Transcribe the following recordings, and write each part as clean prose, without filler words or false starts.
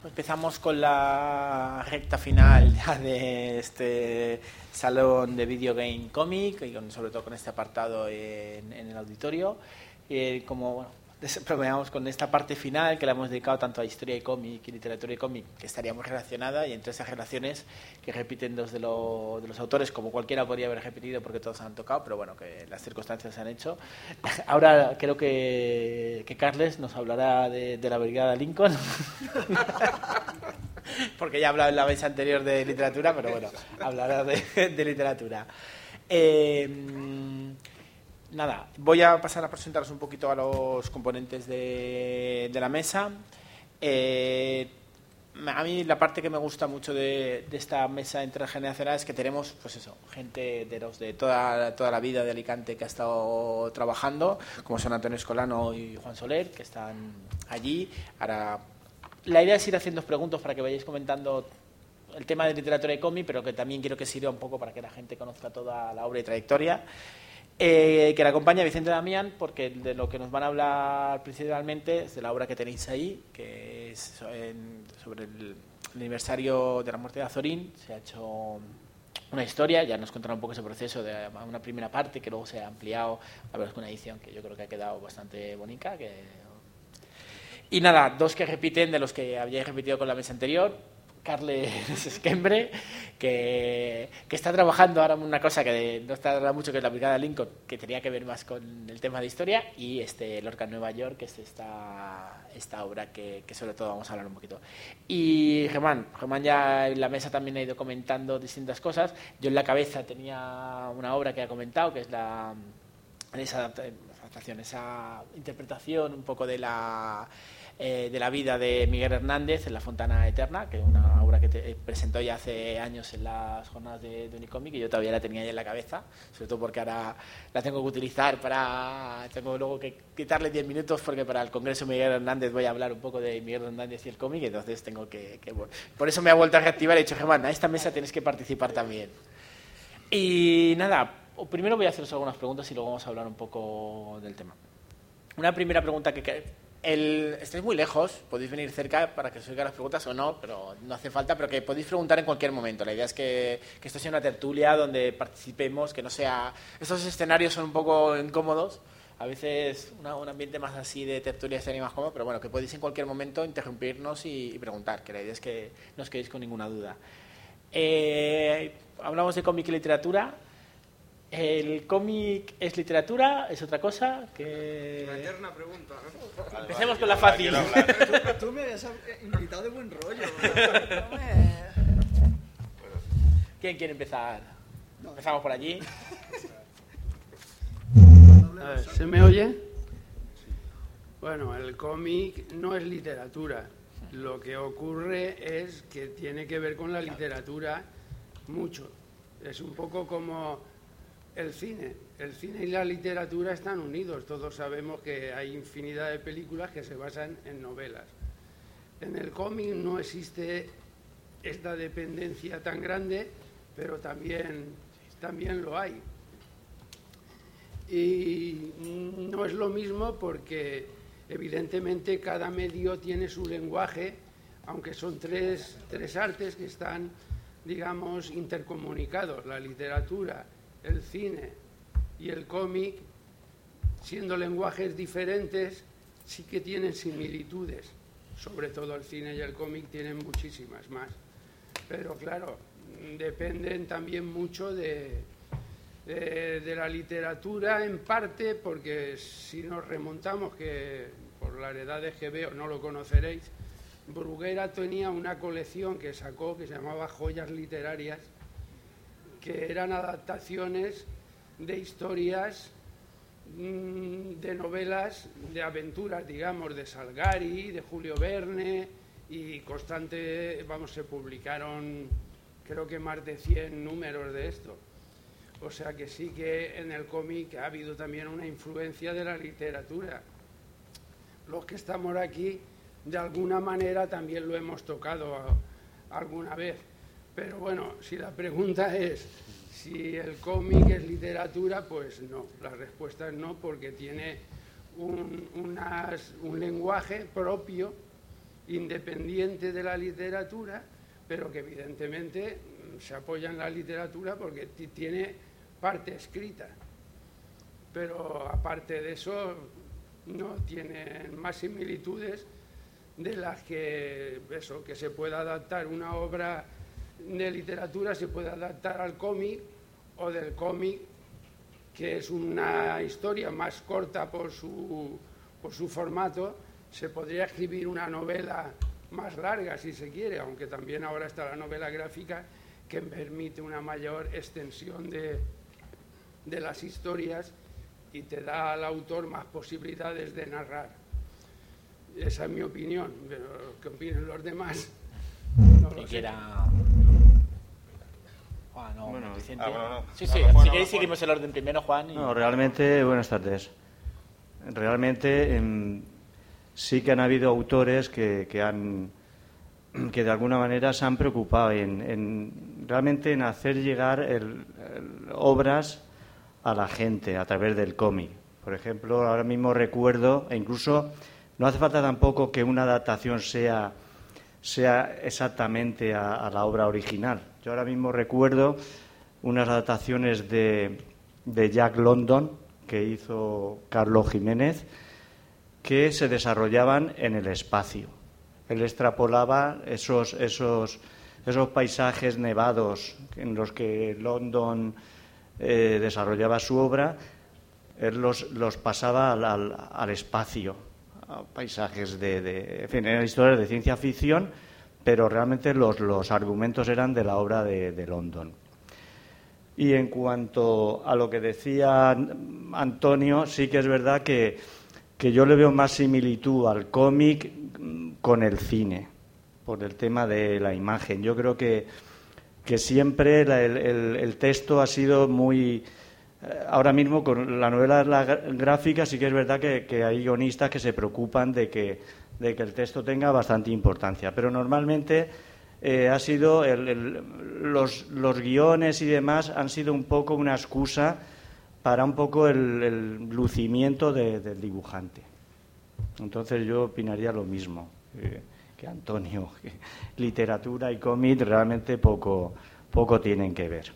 Empezamos con la recta final ya de este salón de Video Game Comic y sobre todo con este apartado en el auditorio. Como bueno, bromeamos con esta parte final que la hemos dedicado tanto a historia y cómic y literatura y cómic, que estaría muy relacionada, y entre esas relaciones que repiten dos de los autores, como cualquiera podría haber repetido porque todos han tocado, pero bueno, que las circunstancias se han hecho. Ahora creo que Carles nos hablará de la Brigada Lincoln. Porque ya ha hablado en la mesa anterior de literatura, pero bueno, hablará de literatura. Nada, voy a pasar a presentaros un poquito a los componentes de la mesa. A mí la parte que me gusta mucho de esta mesa intergeneracional es que tenemos, pues eso, gente de toda la vida de Alicante que ha estado trabajando, como son Antonio Escolano y Juan Soler, que están allí. Ahora, la idea es ir haciendo preguntas para que vayáis comentando el tema de literatura y cómic, pero que también quiero que sirva un poco para que la gente conozca toda la obra y trayectoria. Que la acompaña Vicente Damián, porque de lo que nos van a hablar principalmente es de la obra que tenéis ahí, que es sobre el aniversario de la muerte de Azorín. Se ha hecho una historia, ya nos contará un poco ese proceso de una primera parte que luego se ha ampliado a ver, con una edición que yo creo que ha quedado bastante bonita. Y nada, dos que repiten de los que habíais repetido con la mesa anterior. Carles Esquembre, que está trabajando ahora en una cosa que no está mucho, que es la Brigada Lincoln, que tenía que ver más con el tema de historia, y Lorca en Nueva York, que es esta obra que sobre todo vamos a hablar un poquito. Y Germán ya en la mesa también ha ido comentando distintas cosas. Yo en la cabeza tenía una obra que ha comentado, que es esa adaptación, esa interpretación un poco de la vida de Miguel Hernández en La Fontana Eterna, que es una obra que presentó ya hace años en las jornadas de Unicomic, y yo todavía la tenía ya en la cabeza, sobre todo porque ahora la tengo que utilizar tengo luego que quitarle 10 minutos porque para el Congreso Miguel Hernández voy a hablar un poco de Miguel Hernández y el cómic, entonces tengo que por eso me ha vuelto a reactivar y he dicho, Germán, a esta mesa tienes que participar también. Y nada, primero voy a haceros algunas preguntas y luego vamos a hablar un poco del tema. Una primera pregunta estáis muy lejos, podéis venir cerca para que os oiga las preguntas o no, pero no hace falta, pero que podéis preguntar en cualquier momento. La idea es que esto sea una tertulia donde participemos, que no sea... Estos escenarios son un poco incómodos, a veces un ambiente más así de tertulia sería más cómodo, pero bueno, que podéis en cualquier momento interrumpirnos y preguntar, que la idea es que no os quedéis con ninguna duda. Hablamos de cómic y literatura. ¿El cómic es literatura? ¿Es otra cosa? Una eterna pregunta, ¿no? Empecemos con la fácil. Tú me habías invitado de buen rollo. ¿Quién quiere empezar? Empezamos por allí. A ver, ¿se me oye? Bueno, el cómic no es literatura. Lo que ocurre es que tiene que ver con la literatura mucho. Es un poco como el cine. El cine y la literatura están unidos. Todos sabemos que hay infinidad de películas que se basan en novelas. En el cómic no existe esta dependencia tan grande, pero también lo hay. Y no es lo mismo porque evidentemente cada medio tiene su lenguaje, aunque son tres artes que están, digamos, intercomunicados. La literatura, el cine y el cómic, siendo lenguajes diferentes, sí que tienen similitudes. Sobre todo el cine y el cómic tienen muchísimas más. Pero claro, dependen también mucho de la literatura, en parte porque si nos remontamos, que por la edad de GBO no lo conoceréis, Bruguera tenía una colección que sacó que se llamaba Joyas Literarias, que eran adaptaciones de historias, de novelas, de aventuras, digamos, de Salgari, de Julio Verne, y se publicaron creo que más de 100 números de esto. O sea que sí que en el cómic ha habido también una influencia de la literatura. Los que estamos aquí, de alguna manera, también lo hemos tocado alguna vez. Pero bueno, si la pregunta es si el cómic es literatura, pues no. La respuesta es no, porque tiene un lenguaje propio independiente de la literatura, pero que evidentemente se apoya en la literatura porque tiene parte escrita. Pero aparte de eso, no tienen más similitudes de las que se pueda adaptar una obra de literatura, se puede adaptar al cómic, o del cómic, que es una historia más corta por su formato, se podría escribir una novela más larga si se quiere, aunque también ahora está la novela gráfica que permite una mayor extensión de las historias y te da al autor más posibilidades de narrar. Esa es mi opinión, pero ¿qué opinen los demás? No lo sé. Juan, no, Bueno, Vicente. no. Sí, si queréis seguimos el orden primero, Juan. No, realmente, buenas tardes. Realmente sí que han habido autores que de alguna manera se han preocupado realmente en hacer llegar obras a la gente a través del cómic. Por ejemplo, ahora mismo recuerdo, e incluso no hace falta tampoco que una adaptación sea exactamente a la obra original. Yo ahora mismo recuerdo unas adaptaciones de Jack London que hizo Carlos Jiménez, que se desarrollaban en el espacio. Él extrapolaba esos paisajes nevados en los que London desarrollaba su obra, él los pasaba al espacio, a paisajes en fin, eran historias de ciencia ficción, pero realmente los argumentos eran de la obra de London. Y en cuanto a lo que decía Antonio, sí que es verdad que yo le veo más similitud al cómic con el cine, por el tema de la imagen. Yo creo que siempre el texto ha sido muy... Ahora mismo con la novela gráfica sí que es verdad que hay guionistas que se preocupan de que el texto tenga bastante importancia, pero normalmente ha sido los guiones y demás han sido un poco una excusa para un poco el lucimiento del dibujante. Entonces yo opinaría lo mismo que Antonio, que literatura y cómic realmente poco tienen que ver.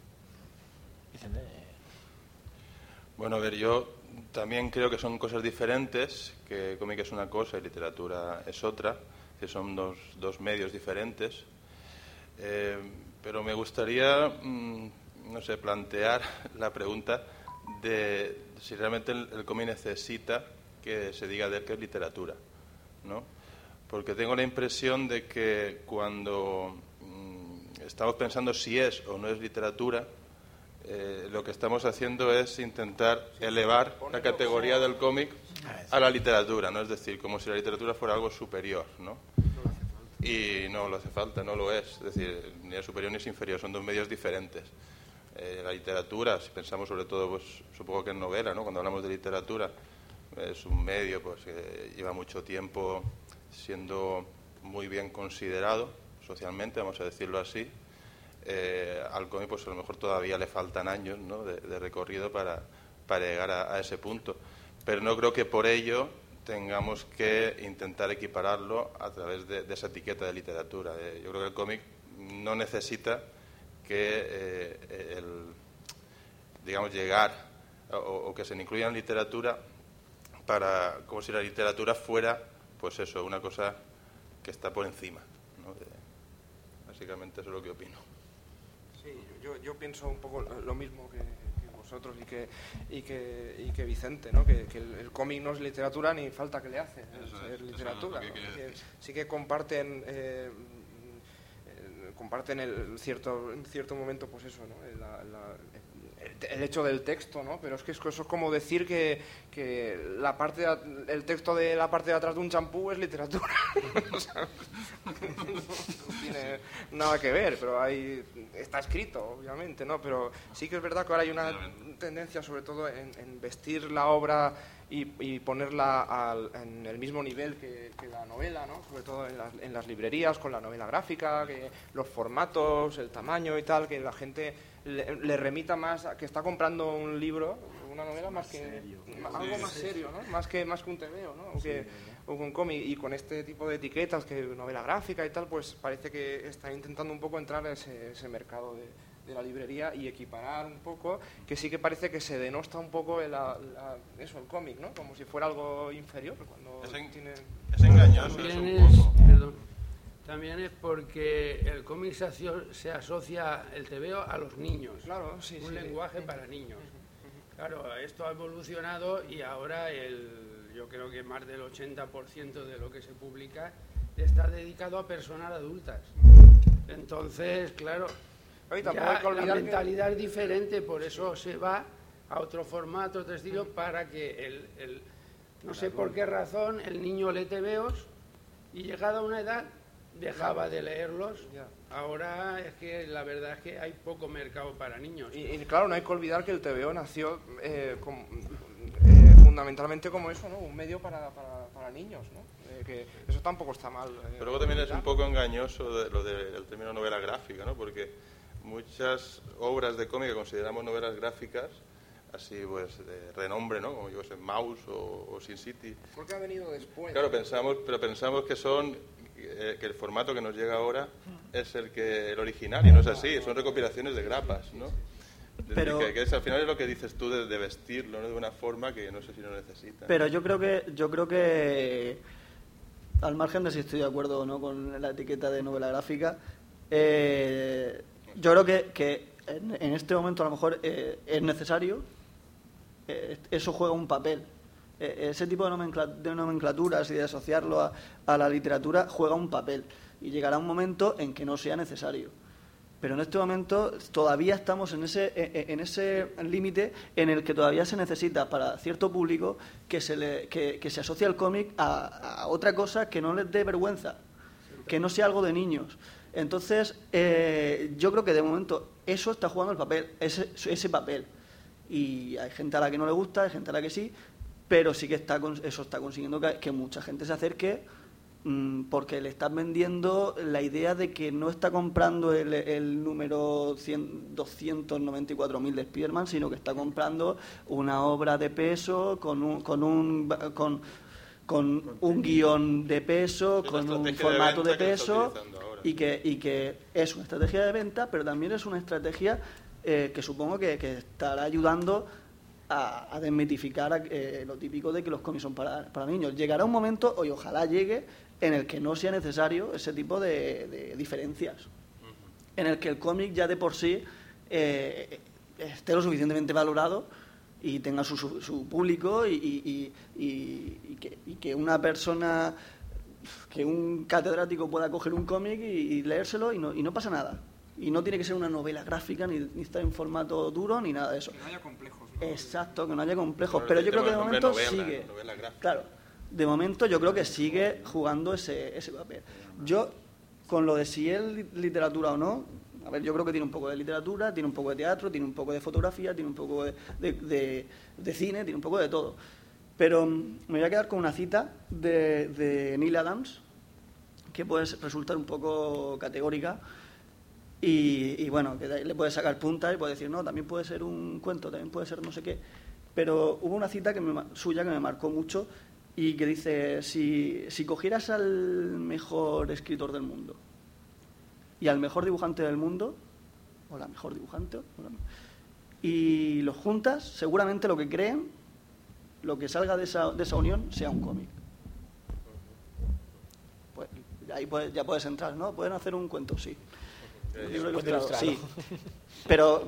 Bueno, a ver, yo también creo que son cosas diferentes, que cómic es una cosa y literatura es otra, que son dos medios diferentes. Pero me gustaría, no sé, plantear la pregunta de si realmente el cómic necesita que se diga de él que es literatura, ¿no? Porque tengo la impresión de que cuando estamos pensando si es o no es literatura, lo que estamos haciendo es intentar elevar la categoría del cómic a la literatura, ¿no? Es decir, como si la literatura fuera algo superior, ¿no? Y no lo hace falta, no lo es. Es decir, ni es superior ni es inferior, son dos medios diferentes. La literatura, si pensamos sobre todo, pues supongo que en novela, ¿no? Cuando hablamos de literatura, es un medio pues que lleva mucho tiempo siendo muy bien considerado socialmente, vamos a decirlo así. Al cómic pues a lo mejor todavía le faltan años, ¿no? de recorrido para llegar a ese punto, pero no creo que por ello tengamos que intentar equipararlo a través de esa etiqueta de literatura. Yo creo que el cómic no necesita que digamos llegar o que se le incluya en literatura para, como si la literatura fuera pues eso, una cosa que está por encima, ¿no? Básicamente eso es lo que opino. Sí, yo pienso un poco lo mismo que vosotros y que Vicente, ¿no? Que el cómic no es literatura ni falta que le hace es literatura, ¿no? Sí que comparten en cierto momento pues eso, ¿no? El hecho del texto, ¿no? Pero es que eso es como decir que el texto de la parte de atrás de un champú es literatura. O sea, no tiene nada que ver, pero ahí está escrito, obviamente, ¿no? Pero sí que es verdad que ahora hay una tendencia, sobre todo, en vestir la obra y ponerla en el mismo nivel que la novela, ¿no? Sobre todo en las librerías, con la novela gráfica, que los formatos, el tamaño y tal, que la gente le remita más a que está comprando un libro, una novela, más que algo más serio, ¿no? Más que un tebeo, ¿no? un cómic, y con este tipo de etiquetas, que novela gráfica y tal, pues parece que está intentando un poco entrar en ese mercado de la librería y equiparar un poco, que sí que parece que se denosta un poco el cómic, ¿no? Como si fuera algo inferior. Cuando es engañoso. También es porque el cómic se asocia, el TVO, a los niños. Claro, sí, un lenguaje para niños. Claro, esto ha evolucionado y ahora yo creo que más del 80% de lo que se publica está dedicado a personas adultas. Entonces, claro, ya la mentalidad es diferente, por eso se va a otro formato, otro estilo, para que no sé por qué razón el niño lee TVOs y llegada a una edad dejaba de leerlos. Ahora es que la verdad es que hay poco mercado para niños. Y claro, no hay que olvidar que el TVO nació fundamentalmente como eso, ¿no? Un medio para niños, ¿no? Que eso tampoco está mal. Pero luego también es un poco engañoso lo del término novela gráfica, ¿no? Porque muchas obras de cómic que consideramos novelas gráficas, así pues de renombre, ¿no? Como yo sé, Maus o Sin City. ¿Por qué ha venido después? Claro, pensamos que son que el formato que nos llega ahora es el original, y no es así, son recopilaciones de grapas, ¿no? Pero, que al final es lo que dices tú de vestirlo, ¿no? De una forma que no sé si lo necesita. Pero yo creo que al margen de si estoy de acuerdo o no con la etiqueta de novela gráfica, yo creo que en este momento a lo mejor es necesario, eso juega un papel. Ese tipo de nomenclaturas y de asociarlo a la literatura juega un papel, y llegará un momento en que no sea necesario. Pero en este momento todavía estamos en ese límite en el que todavía se necesita para cierto público que se asocie al cómic a otra cosa que no les dé vergüenza, que no sea algo de niños. Entonces, yo creo que de momento eso está jugando el papel, ese papel. Y hay gente a la que no le gusta, hay gente a la que sí, pero sí que eso está consiguiendo que mucha gente se acerque, porque le están vendiendo la idea de que no está comprando el número 294.000 de Spider-Man, sino que está comprando una obra de peso con un guión de peso, con un formato de peso, y que es una estrategia de venta, pero también es una estrategia que supongo que estará ayudando a desmitificar lo típico de que los cómics son para niños. Llegará un momento, y ojalá llegue, en el que no sea necesario ese tipo de diferencias, en el que el cómic ya de por sí esté lo suficientemente valorado y tenga su público, y que una persona, que un catedrático pueda coger un cómic y leérselo y no pasa nada. Y no tiene que ser una novela gráfica, ni estar en formato duro, ni nada de eso. Que no haya complejos, ¿no? Exacto, que no haya complejos. Pero yo creo que de momento sigue. Claro, de momento yo creo que sigue jugando ese papel. Yo, con lo de si es literatura o no, a ver, yo creo que tiene un poco de literatura, tiene un poco de teatro, tiene un poco de fotografía, tiene un poco de cine, tiene un poco de todo. Pero me voy a quedar con una cita de Neil Adams, que puede resultar un poco categórica. Y bueno, que le puede sacar puntas y puede decir, no, también puede ser un cuento, también puede ser no sé qué. Pero hubo una cita suya que me marcó mucho, y que dice, si cogieras al mejor escritor del mundo y al mejor dibujante del mundo, o la mejor dibujante, y los juntas, seguramente lo que creen, lo que salga de esa unión, sea un cómic. Pues ahí ya puedes entrar, ¿no? Pueden hacer un cuento, sí. Libro ilustrado, sí, pero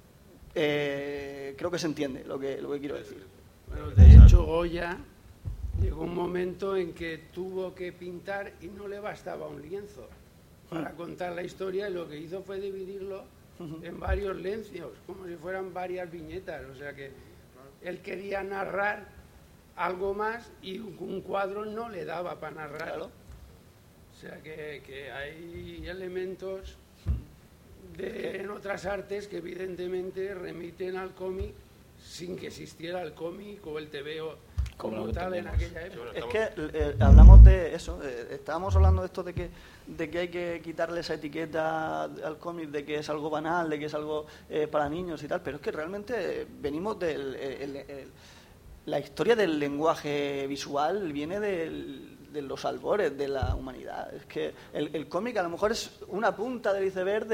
creo que se entiende lo que quiero decir. Bueno, de hecho, Goya llegó un momento en que tuvo que pintar y no le bastaba un lienzo para contar la historia, y lo que hizo fue dividirlo en varios lienzos, como si fueran varias viñetas. O sea que él quería narrar algo más y un cuadro no le daba para narrar. Claro. O sea que hay elementos en otras artes que evidentemente remiten al cómic sin que existiera el cómic o el TVO como tal en aquella época. Es que hablamos de eso, estábamos hablando de esto de que hay que quitarle esa etiqueta al cómic, de que es algo banal, de que es algo para niños y tal, pero es que realmente venimos del la historia del lenguaje visual viene de los albores de la humanidad. Es que el cómic a lo mejor es una punta del iceberg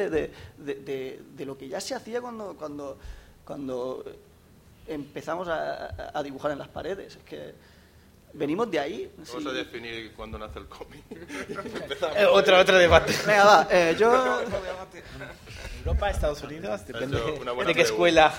de lo que ya se hacía cuando empezamos a dibujar en las paredes. Es que venimos de ahí. Vamos a definir cuándo nace el cómic. Otro debate. Venga, va. Yo... Europa, Estados Unidos, depende Una buena de qué escuela.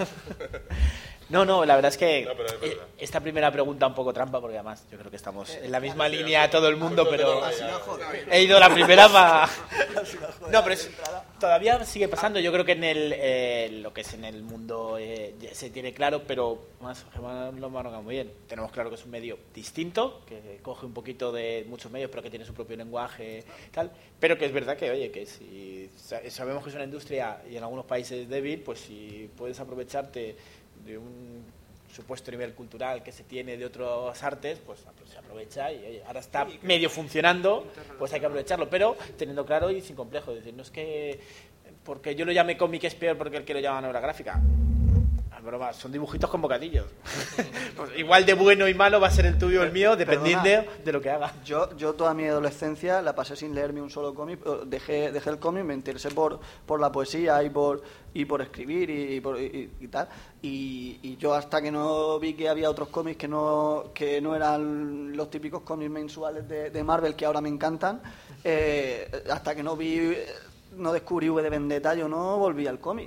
No, la verdad es que No, pero es verdad. esta primera pregunta un poco trampa, porque además yo creo que estamos en la misma línea todo el mundo, pero he ido la primera para... No, pero todavía sigue pasando. Yo creo que en lo que es en el mundo se tiene claro, pero más Germán lo marca muy bien. Tenemos claro que es un medio distinto, que coge un poquito de muchos medios, pero que tiene su propio lenguaje y tal. Pero que es verdad que, oye, que si sabemos que es una industria y en algunos países débil, pues si puedes aprovecharte de un supuesto nivel cultural que se tiene de otras artes, pues se aprovecha y oye, ahora está medio funcionando, pues hay que aprovecharlo, pero teniendo claro y sin complejo. Es decir, no es que porque yo lo llame cómic es peor porque el que lo llama novela gráfica. Broma, son dibujitos con bocadillos. Pues igual de bueno y malo va a ser el tuyo o el mío, dependiendo de lo que haga. Yo toda mi adolescencia la pasé sin leerme un solo cómic. Dejé el cómic, me interesé por la poesía y por escribir y tal. Y yo hasta que no vi que había otros cómics que no eran los típicos cómics mensuales de Marvel que ahora me encantan, hasta que no descubrí V de Vendetta, yo no volví al cómic.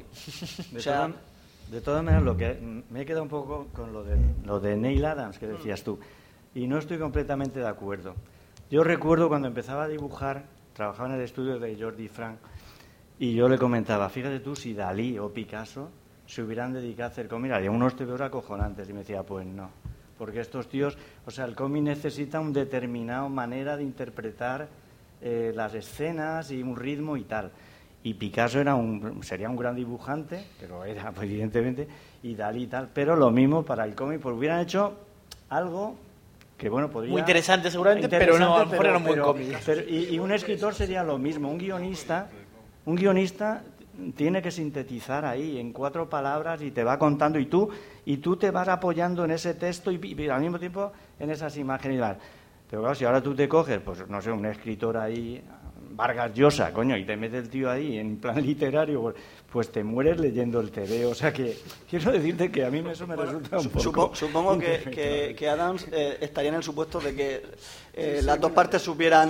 De todas maneras, lo que me he quedado un poco con lo de Neil Adams que decías tú, y no estoy completamente de acuerdo. Yo recuerdo cuando empezaba a dibujar, trabajaba en el estudio de Jordi Frank, y yo le comentaba, fíjate tú, si Dalí o Picasso se hubieran dedicado a hacer cómic, haría unos TVOs acojonantes, y me decía, pues no, porque estos tíos, o sea, el cómic necesita una determinada manera de interpretar las escenas y un ritmo y tal. Y Picasso sería un gran dibujante, que lo era, pues, evidentemente, y Dalí y tal, pero lo mismo para el cómic, pues hubieran hecho algo que, bueno, podría... Muy interesante seguramente, pero no, a lo mejor era un buen cómic. Y un escritor sería lo mismo, un guionista tiene que sintetizar ahí en 4 palabras y te va contando, y tú te vas apoyando en ese texto y al mismo tiempo en esas imágenes y tal. Pero claro, si ahora tú te coges, pues no sé, un escritor ahí... Vargas Llosa, coño, y te mete el tío ahí en plan literario, pues te mueres leyendo el TV. O sea que quiero decirte que a mí eso me resulta un poco... Supongo que Adams estaría en el supuesto de que las dos partes supieran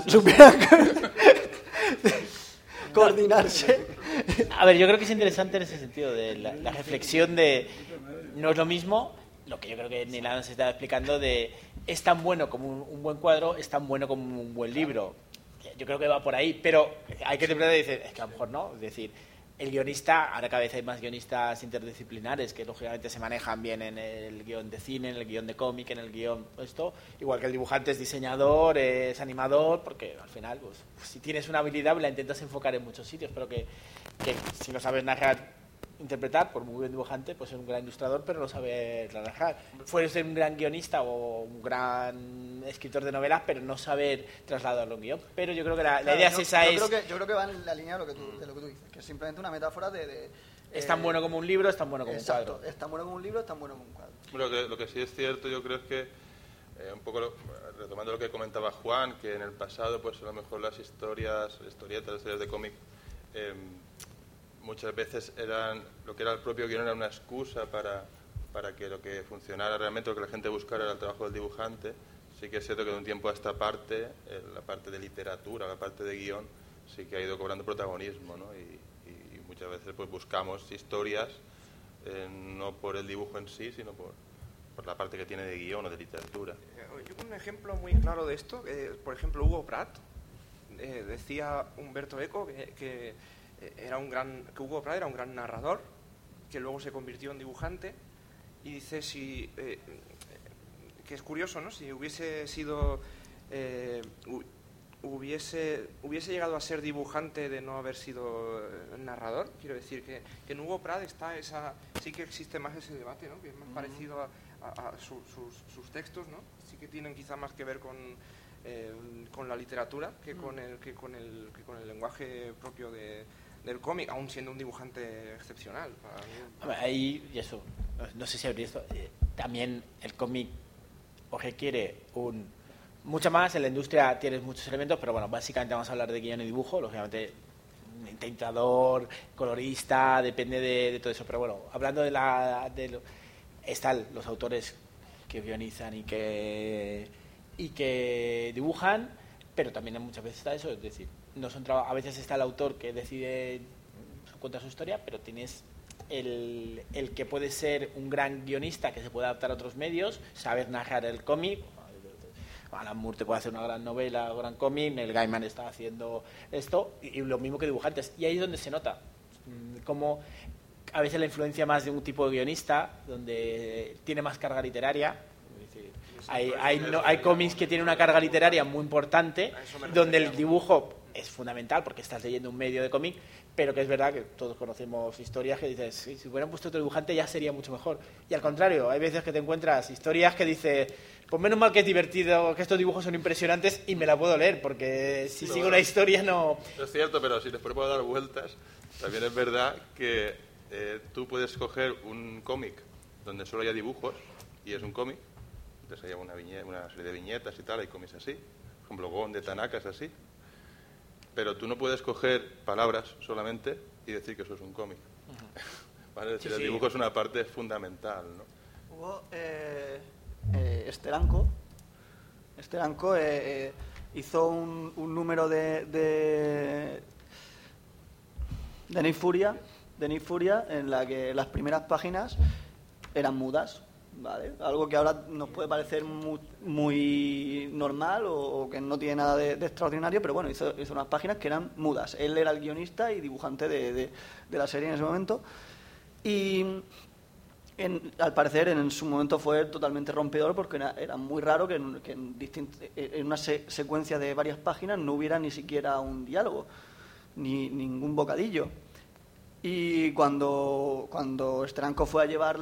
coordinarse. A ver, yo creo que es interesante en ese sentido, de la reflexión de... No es lo mismo, lo que yo creo que Neil Adams está explicando, de es tan bueno como un buen cuadro, es tan bueno como un buen libro. Yo creo que va por ahí, pero hay que interpretar y decir, es que a lo mejor no. Es decir, el guionista, ahora cada vez hay más guionistas interdisciplinares que lógicamente se manejan bien en el guión de cine, en el guión de cómic, en el guión esto, igual que el dibujante es diseñador, es animador, porque al final, pues si tienes una habilidad la intentas enfocar en muchos sitios, pero que si no sabes narrar, interpretar, por muy buen dibujante, pues ser un gran ilustrador, pero no saber narrar. Puedes ser un gran guionista o un gran escritor de novelas, pero no saber trasladarlo a un guión. Pero yo creo que la idea es esa. Yo creo que va en la línea de lo que tú dices, que es simplemente una metáfora de es tan bueno como un libro, es tan bueno como un cuadro. Es tan bueno como un libro, es tan bueno como un cuadro. Bueno, lo que sí es cierto, yo creo es que, retomando lo que comentaba Juan, que en el pasado, pues a lo mejor las historietas de cómic, muchas veces lo que era el propio guion era una excusa para que lo que funcionara realmente, lo que la gente buscara era el trabajo del dibujante. Sí que es cierto que de un tiempo a esta parte, la parte de literatura, la parte de guión, sí que ha ido cobrando protagonismo, ¿no? Y muchas veces pues buscamos historias, no por el dibujo en sí, sino por la parte que tiene de guión o de literatura. Yo un ejemplo muy claro de esto, por ejemplo, Hugo Pratt, decía Humberto Eco que Hugo Pratt era un gran narrador, que luego se convirtió en dibujante, y dice que es curioso, ¿no? Si hubiese sido hubiese llegado a ser dibujante de no haber sido narrador. Quiero decir que en Hugo Pratt sí que existe más ese debate, ¿no? Que es más parecido a sus textos, ¿no? Sí que tienen quizá más que ver con la literatura que con el lenguaje propio del cómic, aún siendo un dibujante excepcional. Ahí, y eso, no sé si habría esto, también el cómic o requiere mucho más. En la industria tienes muchos elementos, pero bueno, básicamente vamos a hablar de guión y dibujo, lógicamente tintador, colorista, depende de todo eso. Pero bueno, hablando están los autores que guionizan y que dibujan, pero también muchas veces está eso, es decir, a veces está el autor que decide contar su historia, pero tienes el que puede ser un gran guionista que se puede adaptar a otros medios, saber narrar el cómic. Alan Moore te puede hacer una gran novela o gran cómic, Neil Gaiman está haciendo esto, y lo mismo que dibujantes. Y ahí es donde se nota como a veces la influencia más de un tipo de guionista, donde tiene más carga literaria. Es decir, hay cómics que tienen una carga literaria muy importante, donde el dibujo es fundamental porque estás leyendo un medio de cómic, pero que es verdad que todos conocemos historias que dices, si hubieran puesto otro dibujante ya sería mucho mejor. Y al contrario, hay veces que te encuentras historias que dices, pues menos mal que es divertido, que estos dibujos son impresionantes y me la puedo leer, porque si sigo una historia no... Es cierto, pero si después puedo dar vueltas, también es verdad que tú puedes coger un cómic donde solo haya dibujos, y es un cómic, entonces haya una serie de viñetas y tal, hay cómics así, por ejemplo, Gon de Tanaka es así, pero tú no puedes coger palabras solamente y decir que eso es un cómic. ¿Vale? Es decir, el dibujo es una parte fundamental, ¿no? Hubo Steranko hizo un número de Nick Furia en la que las primeras páginas eran mudas, ¿vale? Algo que ahora nos puede parecer muy normal o que no tiene nada de extraordinario, pero bueno, hizo unas páginas que eran mudas. Él era el guionista y dibujante de la serie en ese momento, y al parecer en su momento fue totalmente rompedor, porque era muy raro que en una secuencia de varias páginas no hubiera ni siquiera un diálogo, ni ningún bocadillo. Y cuando Steranko fue a llevar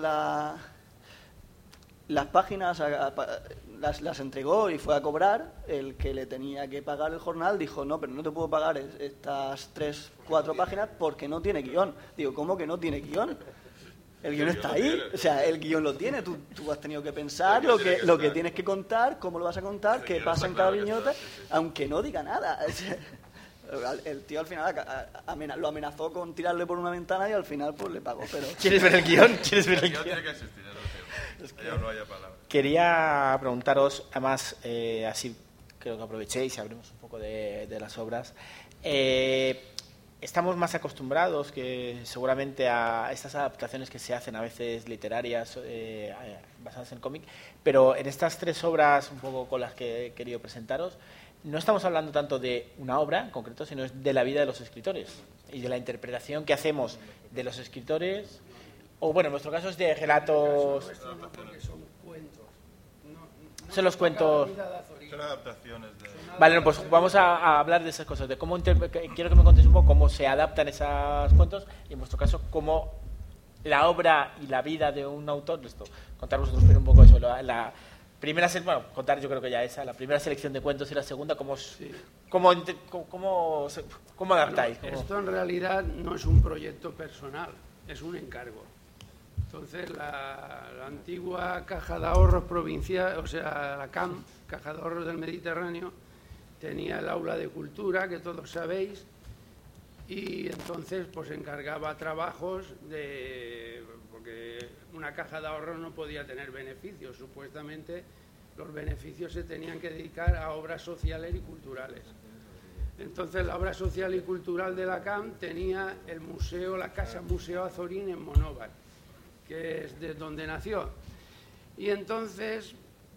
las páginas, las entregó y fue a cobrar, el que le tenía que pagar el jornal dijo, no, pero no te puedo pagar estas 3-4 páginas porque no tiene guión. Digo, ¿cómo que no tiene guión? El guión está ahí, o sea, el guión lo tiene, tú has tenido que pensar lo que tienes que contar, cómo lo vas a contar, qué pasa en cada viñeta, aunque no diga nada. El tío al final lo amenazó con tirarle por una ventana y al final pues le pagó, pero... ¿Quieres ver el guión? ¿Quieres ver el guión? Tiene que existir, ya no haya palabras. Quería preguntaros, además, así creo que aprovechéis y hablemos un poco de las obras. Estamos más acostumbrados que seguramente a estas adaptaciones que se hacen a veces literarias basadas en cómic, pero en estas 3 obras un poco con las que he querido presentaros, no estamos hablando tanto de una obra en concreto, sino de la vida de los escritores y de la interpretación que hacemos de los escritores, o bueno, en nuestro caso es de relatos... Porque son cuentos. Son los cuentos... Son adaptaciones de... Vale, no, pues vamos a hablar de esas cosas, de cómo quiero que me contéis un poco cómo se adaptan esos cuentos y en vuestro caso cómo la obra y la vida de un autor, contar vosotros un poco eso, la primera contar yo creo que ya la primera selección de cuentos y la segunda, cómo adaptáis. Esto en realidad no es un proyecto personal, es un encargo. Entonces la antigua Caja de Ahorros Provincial, o sea, la CAM, Caja de Ahorros del Mediterráneo, tenía el aula de cultura, que todos sabéis, y entonces pues encargaba trabajos porque una caja de ahorros no podía tener beneficios, supuestamente los beneficios se tenían que dedicar a obras sociales y culturales. Entonces la obra social y cultural de la CAM tenía el museo, la Casa Museo Azorín en Monóvar, que es de donde nació. Y entonces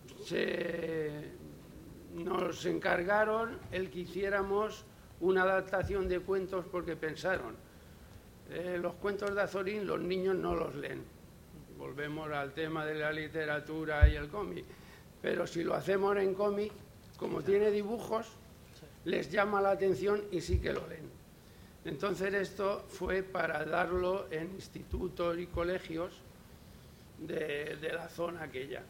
nos encargaron el que hiciéramos una adaptación de cuentos porque pensaron, los cuentos de Azorín los niños no los leen. Volvemos al tema de la literatura y el cómic. Pero si lo hacemos en cómic, como tiene dibujos, les llama la atención y sí que lo leen. Entonces esto fue para darlo en institutos y colegios de la zona aquella.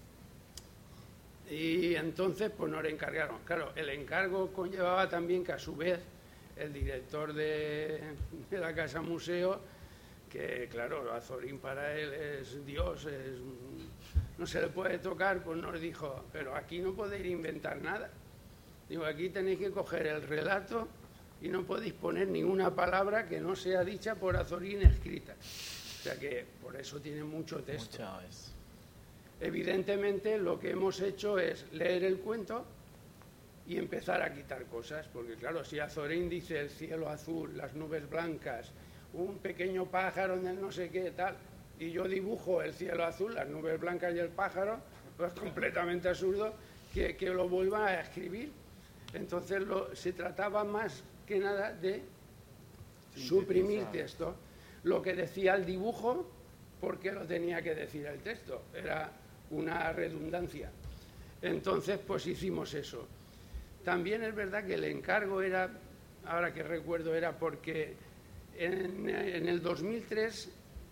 Y entonces pues nos encargaron. Claro, el encargo conllevaba también que a su vez el director de la Casa Museo, que claro, Azorín para él es Dios, no se le puede tocar, pues nos dijo, pero aquí no podéis inventar nada. Digo, aquí tenéis que coger el relato y no podéis poner ninguna palabra que no sea dicha por Azorín escrita. O sea que por eso tiene mucho texto. Evidentemente lo que hemos hecho es leer el cuento y empezar a quitar cosas, porque claro, si Azorín dice el cielo azul, las nubes blancas, un pequeño pájaro en el no sé qué, tal, y yo dibujo el cielo azul, las nubes blancas y el pájaro, pues completamente absurdo que lo vuelva a escribir. Entonces se trataba más que nada de suprimir texto. Lo que decía el dibujo, porque lo tenía que decir el texto, era una redundancia. Entonces, pues hicimos eso. También es verdad que el encargo era, ahora que recuerdo, era porque en el 2003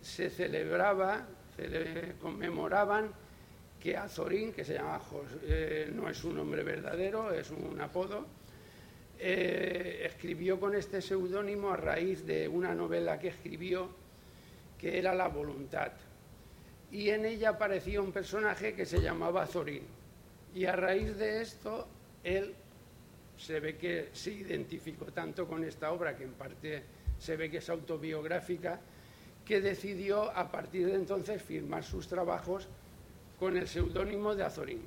conmemoraban que Azorín, que se llama no es un nombre verdadero, es un apodo, escribió con este seudónimo a raíz de una novela que escribió que era La voluntad. Y en ella aparecía un personaje que se llamaba Azorín. Y a raíz de esto, él se ve que se identificó tanto con esta obra, que en parte se ve que es autobiográfica, que decidió a partir de entonces firmar sus trabajos con el seudónimo de Azorín.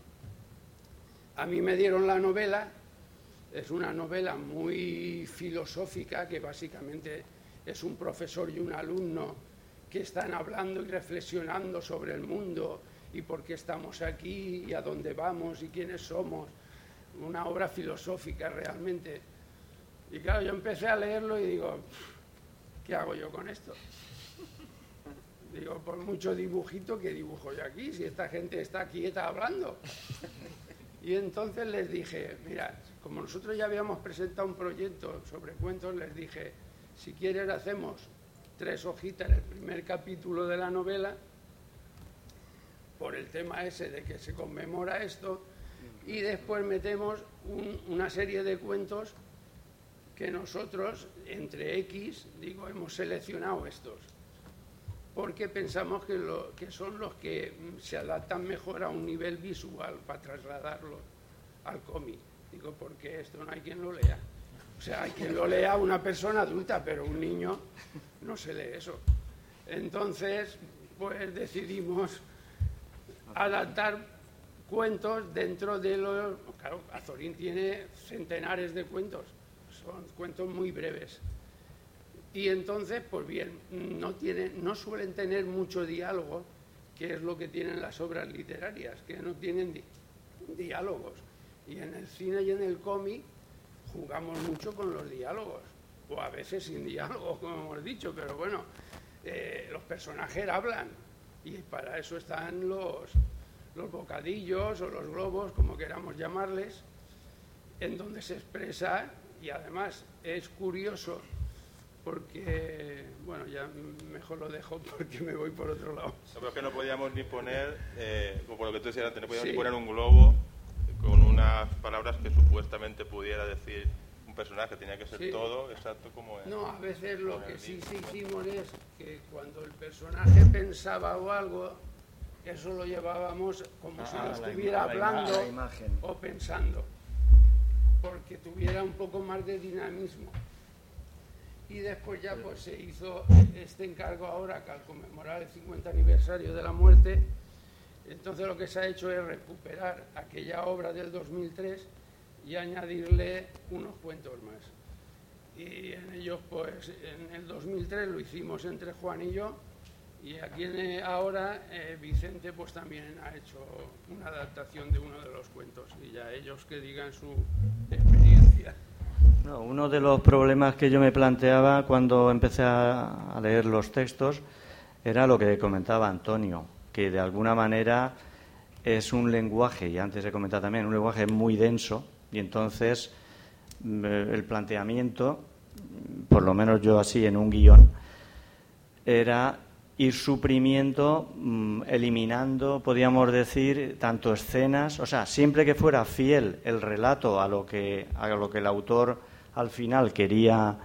A mí me dieron la novela, es una novela muy filosófica, que básicamente es un profesor y un alumno que están hablando y reflexionando sobre el mundo y por qué estamos aquí y a dónde vamos y quiénes somos. Una obra filosófica realmente. Y claro, yo empecé a leerlo y digo, ¿qué hago yo con esto? Digo, por mucho dibujito que dibujo yo aquí, si esta gente está quieta hablando. Y entonces les dije, mira, como nosotros ya habíamos presentado un proyecto sobre cuentos, les dije, si quieres hacemos 3 hojitas en el primer capítulo de la novela, por el tema ese de que se conmemora esto, y después metemos una serie de cuentos que nosotros, entre X, digo, hemos seleccionado estos, porque pensamos que son los que se adaptan mejor a un nivel visual para trasladarlo al cómic. Digo, porque esto no hay quien lo lea. O sea, hay quien lo lea una persona adulta, pero un niño no se lee eso. Entonces, pues decidimos adaptar cuentos dentro de los... Claro, Azorín tiene centenares de cuentos, son cuentos muy breves. Y entonces, pues bien, no suelen tener mucho diálogo, que es lo que tienen las obras literarias, que no tienen diálogos. Y en el cine y en el cómic jugamos mucho con los diálogos, o a veces sin diálogos, como hemos dicho, pero bueno, los personajes hablan, y para eso están los bocadillos o los globos, como queramos llamarles, en donde se expresa, y además es curioso, porque, bueno, ya mejor lo dejo porque me voy por otro lado. No, pero es que no podíamos ni poner, como por lo que tú decías antes, no podíamos Sí. ni poner un globo con unas palabras que supuestamente pudiera decir un personaje, tenía que ser Sí. todo exacto como es. No, a veces lo que sí hicimos es que cuando el personaje pensaba o algo, eso lo llevábamos como si lo estuviera hablando la imagen. o pensando, porque tuviera un poco más de dinamismo. Y después ya pues se hizo este encargo ahora, que al conmemorar el 50 aniversario de la muerte, entonces lo que se ha hecho es recuperar aquella obra del 2003 y añadirle unos cuentos más. Y en ellos, pues, en el 2003 lo hicimos entre Juan y yo, y aquí ahora Vicente pues también ha hecho una adaptación de uno de los cuentos, y ya ellos que digan su experiencia. No, uno de los problemas que yo me planteaba cuando empecé a leer los textos era lo que comentaba Antonio, que de alguna manera es un lenguaje, y antes he comentado también, un lenguaje muy denso, y entonces el planteamiento, por lo menos yo así en un guión, era ir suprimiendo, eliminando, podríamos decir, tanto escenas, o sea, siempre que fuera fiel el relato a lo que el autor al final quería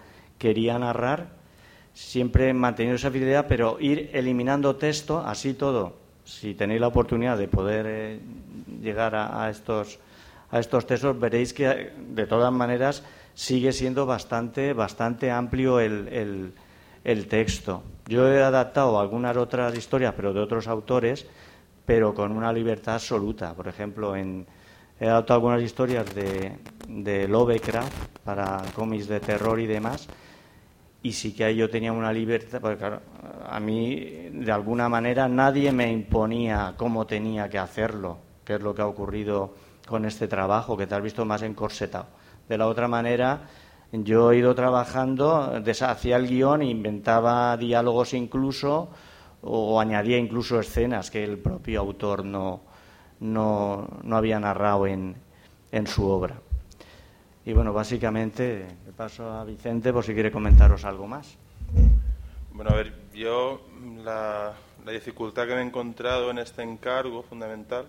narrar, siempre manteniendo esa fidelidad, pero ir eliminando texto, así todo si tenéis la oportunidad de poder llegar a estos textos, veréis que de todas maneras sigue siendo bastante amplio el texto. Yo he adaptado algunas otras historias, pero de otros autores, pero con una libertad absoluta. Por ejemplo, he adaptado algunas historias de Lovecraft para cómics de terror y demás, y sí que ahí yo tenía una libertad, porque claro, a mí de alguna manera nadie me imponía cómo tenía que hacerlo, que es lo que ha ocurrido con este trabajo, que te has visto más encorsetado. De la otra manera, yo he ido trabajando, deshacía el guión, inventaba diálogos incluso, o añadía incluso escenas que el propio autor no había narrado en su obra. Y bueno, básicamente le paso a Vicente por si quiere comentaros algo más. Bueno, a ver, yo la dificultad que me he encontrado en este encargo fundamental,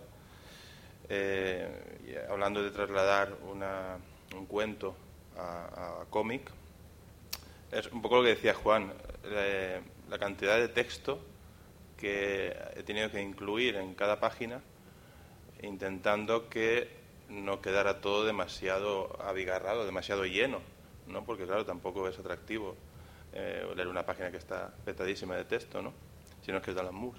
hablando de trasladar un cuento a cómic, es un poco lo que decía Juan, la cantidad de texto que he tenido que incluir en cada página, intentando que no quedara todo demasiado abigarrado, demasiado lleno, ¿no? Porque claro, tampoco es atractivo leer una página que está petadísima de texto, ¿no? Si no es que es de Alan Moore.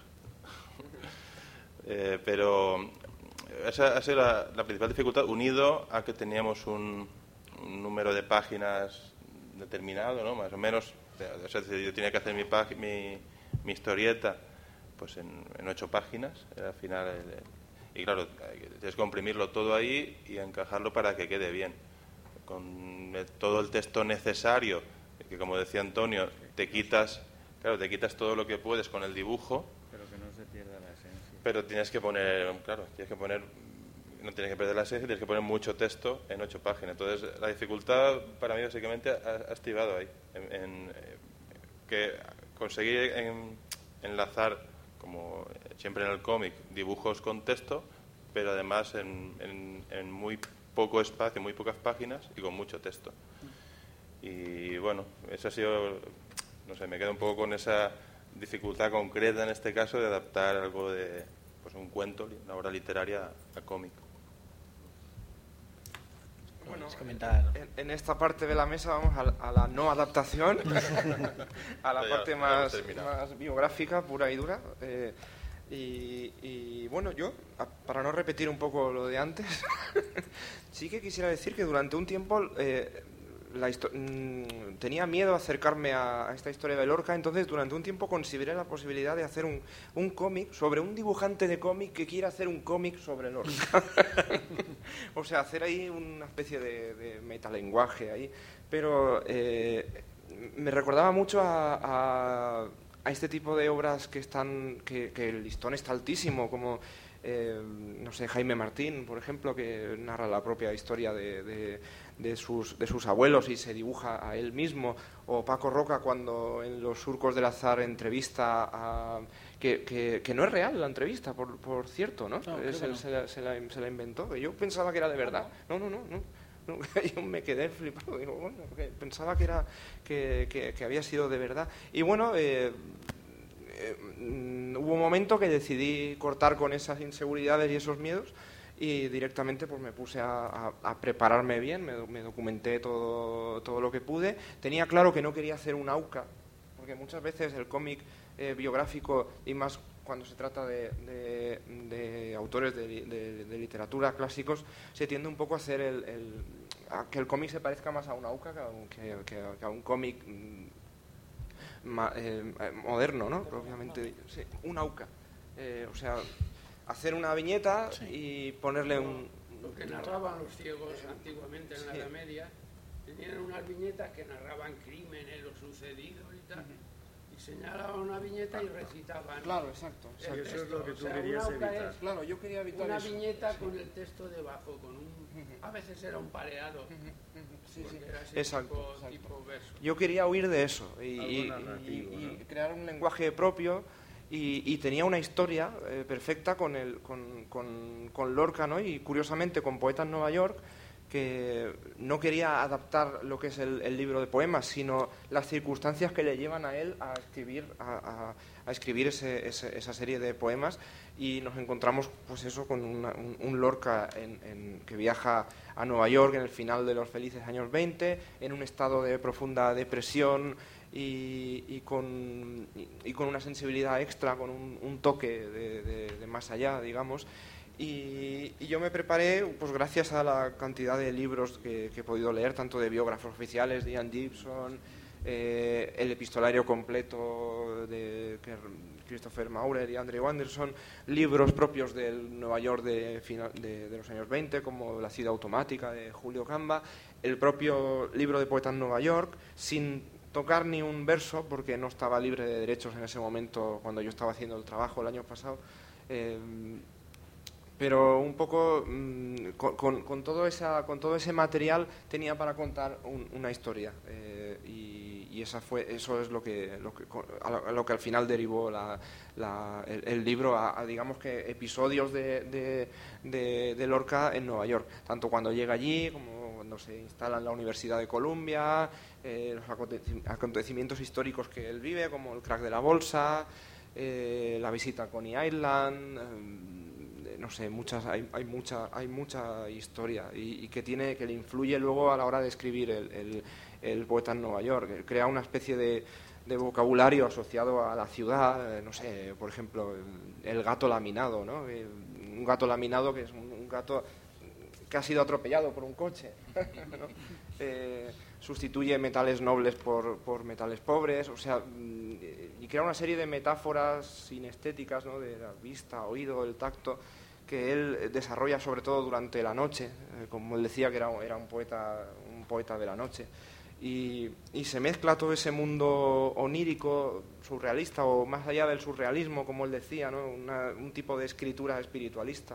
Pero esa ha sido la principal dificultad, unido a que teníamos un número de páginas determinado, ¿no? Más o menos. O sea, yo tenía que hacer mi historieta pues en 8 páginas, al final. Y claro, tienes que comprimirlo todo ahí y encajarlo para que quede bien. Con todo el texto necesario, que como decía Antonio, te quitas todo lo que puedes con el dibujo. Pero que no se pierda la esencia. Pero tienes que poner, no tienes que perder la esencia, tienes que poner mucho texto en 8 páginas. Entonces, la dificultad para mí básicamente ha estivado ahí, que conseguir enlazar, como siempre en el cómic, dibujos con texto, pero además en muy poco espacio, muy pocas páginas y con mucho texto. Y bueno, eso ha sido, no sé, me quedo un poco con esa dificultad concreta en este caso de adaptar algo de pues un cuento, una obra literaria a cómic. Bueno, en esta parte de la mesa vamos a la no adaptación, a la parte más biográfica, pura y dura. Y bueno, yo, para no repetir un poco lo de antes, sí que quisiera decir que durante un tiempo tenía miedo a acercarme a esta historia de Lorca, entonces durante un tiempo consideré la posibilidad de hacer un cómic sobre un dibujante de cómic que quiera hacer un cómic sobre Lorca. O sea, hacer ahí una especie de metalenguaje ahí, pero me recordaba mucho a este tipo de obras que el listón está altísimo, como no sé, Jaime Martín, por ejemplo, que narra la propia historia de sus abuelos y se dibuja a él mismo, o Paco Roca cuando en Los surcos del azar entrevista a... que no es real la entrevista, por cierto, ¿no? Se la inventó. Yo pensaba que era de verdad. No. Yo me quedé flipado. Digo, bueno, pensaba que había sido de verdad. Y bueno, hubo un momento que decidí cortar con esas inseguridades y esos miedos y directamente pues me puse a prepararme bien, me documenté todo lo que pude. Tenía claro que no quería hacer un AUCA, porque muchas veces el cómic biográfico, y más cuando se trata de autores de literatura clásicos, se tiende un poco a hacer a que el cómic se parezca más a un AUCA que a un cómic moderno, ¿no? Propiamente, sí, un AUCA. O sea, hacer una viñeta y ponerle lo que narraban los ciegos antiguamente en la Edad Media, tenían unas viñetas que narraban crímenes, lo sucedido y tal, y señalaban una viñeta y recitaban. Claro, exacto. Eso es lo que tú querías evitar. Claro, yo quería evitar una eso. viñeta con el texto debajo, a veces era un pareado. Sí. Era ese Exacto. tipo verso. Yo quería huir de eso y crear un lenguaje propio y tenía una historia perfecta con Lorca, ¿no? Y curiosamente con Poeta en Nueva York, que no quería adaptar lo que es el libro de poemas, sino las circunstancias que le llevan a él a escribir esa serie de poemas, y nos encontramos pues eso con un Lorca que viaja a Nueva York en el final de los felices años 20, en un estado de profunda depresión y con una sensibilidad extra, con un toque de más allá, digamos. Y yo me preparé, pues gracias a la cantidad de libros que he podido leer, tanto de biógrafos oficiales de Ian Gibson, el epistolario completo de Christopher Maurer y Andrew Anderson, libros propios del Nueva York de los años 20, como La ciudad automática de Julio Camba, el propio libro de Poetas en Nueva York, sin tocar ni un verso, porque no estaba libre de derechos en ese momento cuando yo estaba haciendo el trabajo el año pasado. Pero un poco con todo ese material tenía para contar una historia, y eso es lo que al final derivó el libro a digamos que episodios de Lorca en Nueva York, tanto cuando llega allí como cuando se instala en la Universidad de Columbia, los acontecimientos históricos que él vive, como el crack de la bolsa, la visita a Coney Island, no sé, hay mucha historia y que le influye luego a la hora de escribir el poeta en Nueva York. Crea una especie de vocabulario asociado a la ciudad, no sé, por ejemplo, el gato laminado, ¿no? Un gato laminado que es un gato que ha sido atropellado por un coche, ¿no? Sustituye metales nobles por metales pobres, o sea, y crea una serie de metáforas sinestéticas, ¿no? De la vista, oído, el tacto, que él desarrolla sobre todo durante la noche, como él decía que era un poeta de la noche, y se mezcla todo ese mundo onírico, surrealista, o más allá del surrealismo, como él decía, ¿no? Un tipo de escritura espiritualista,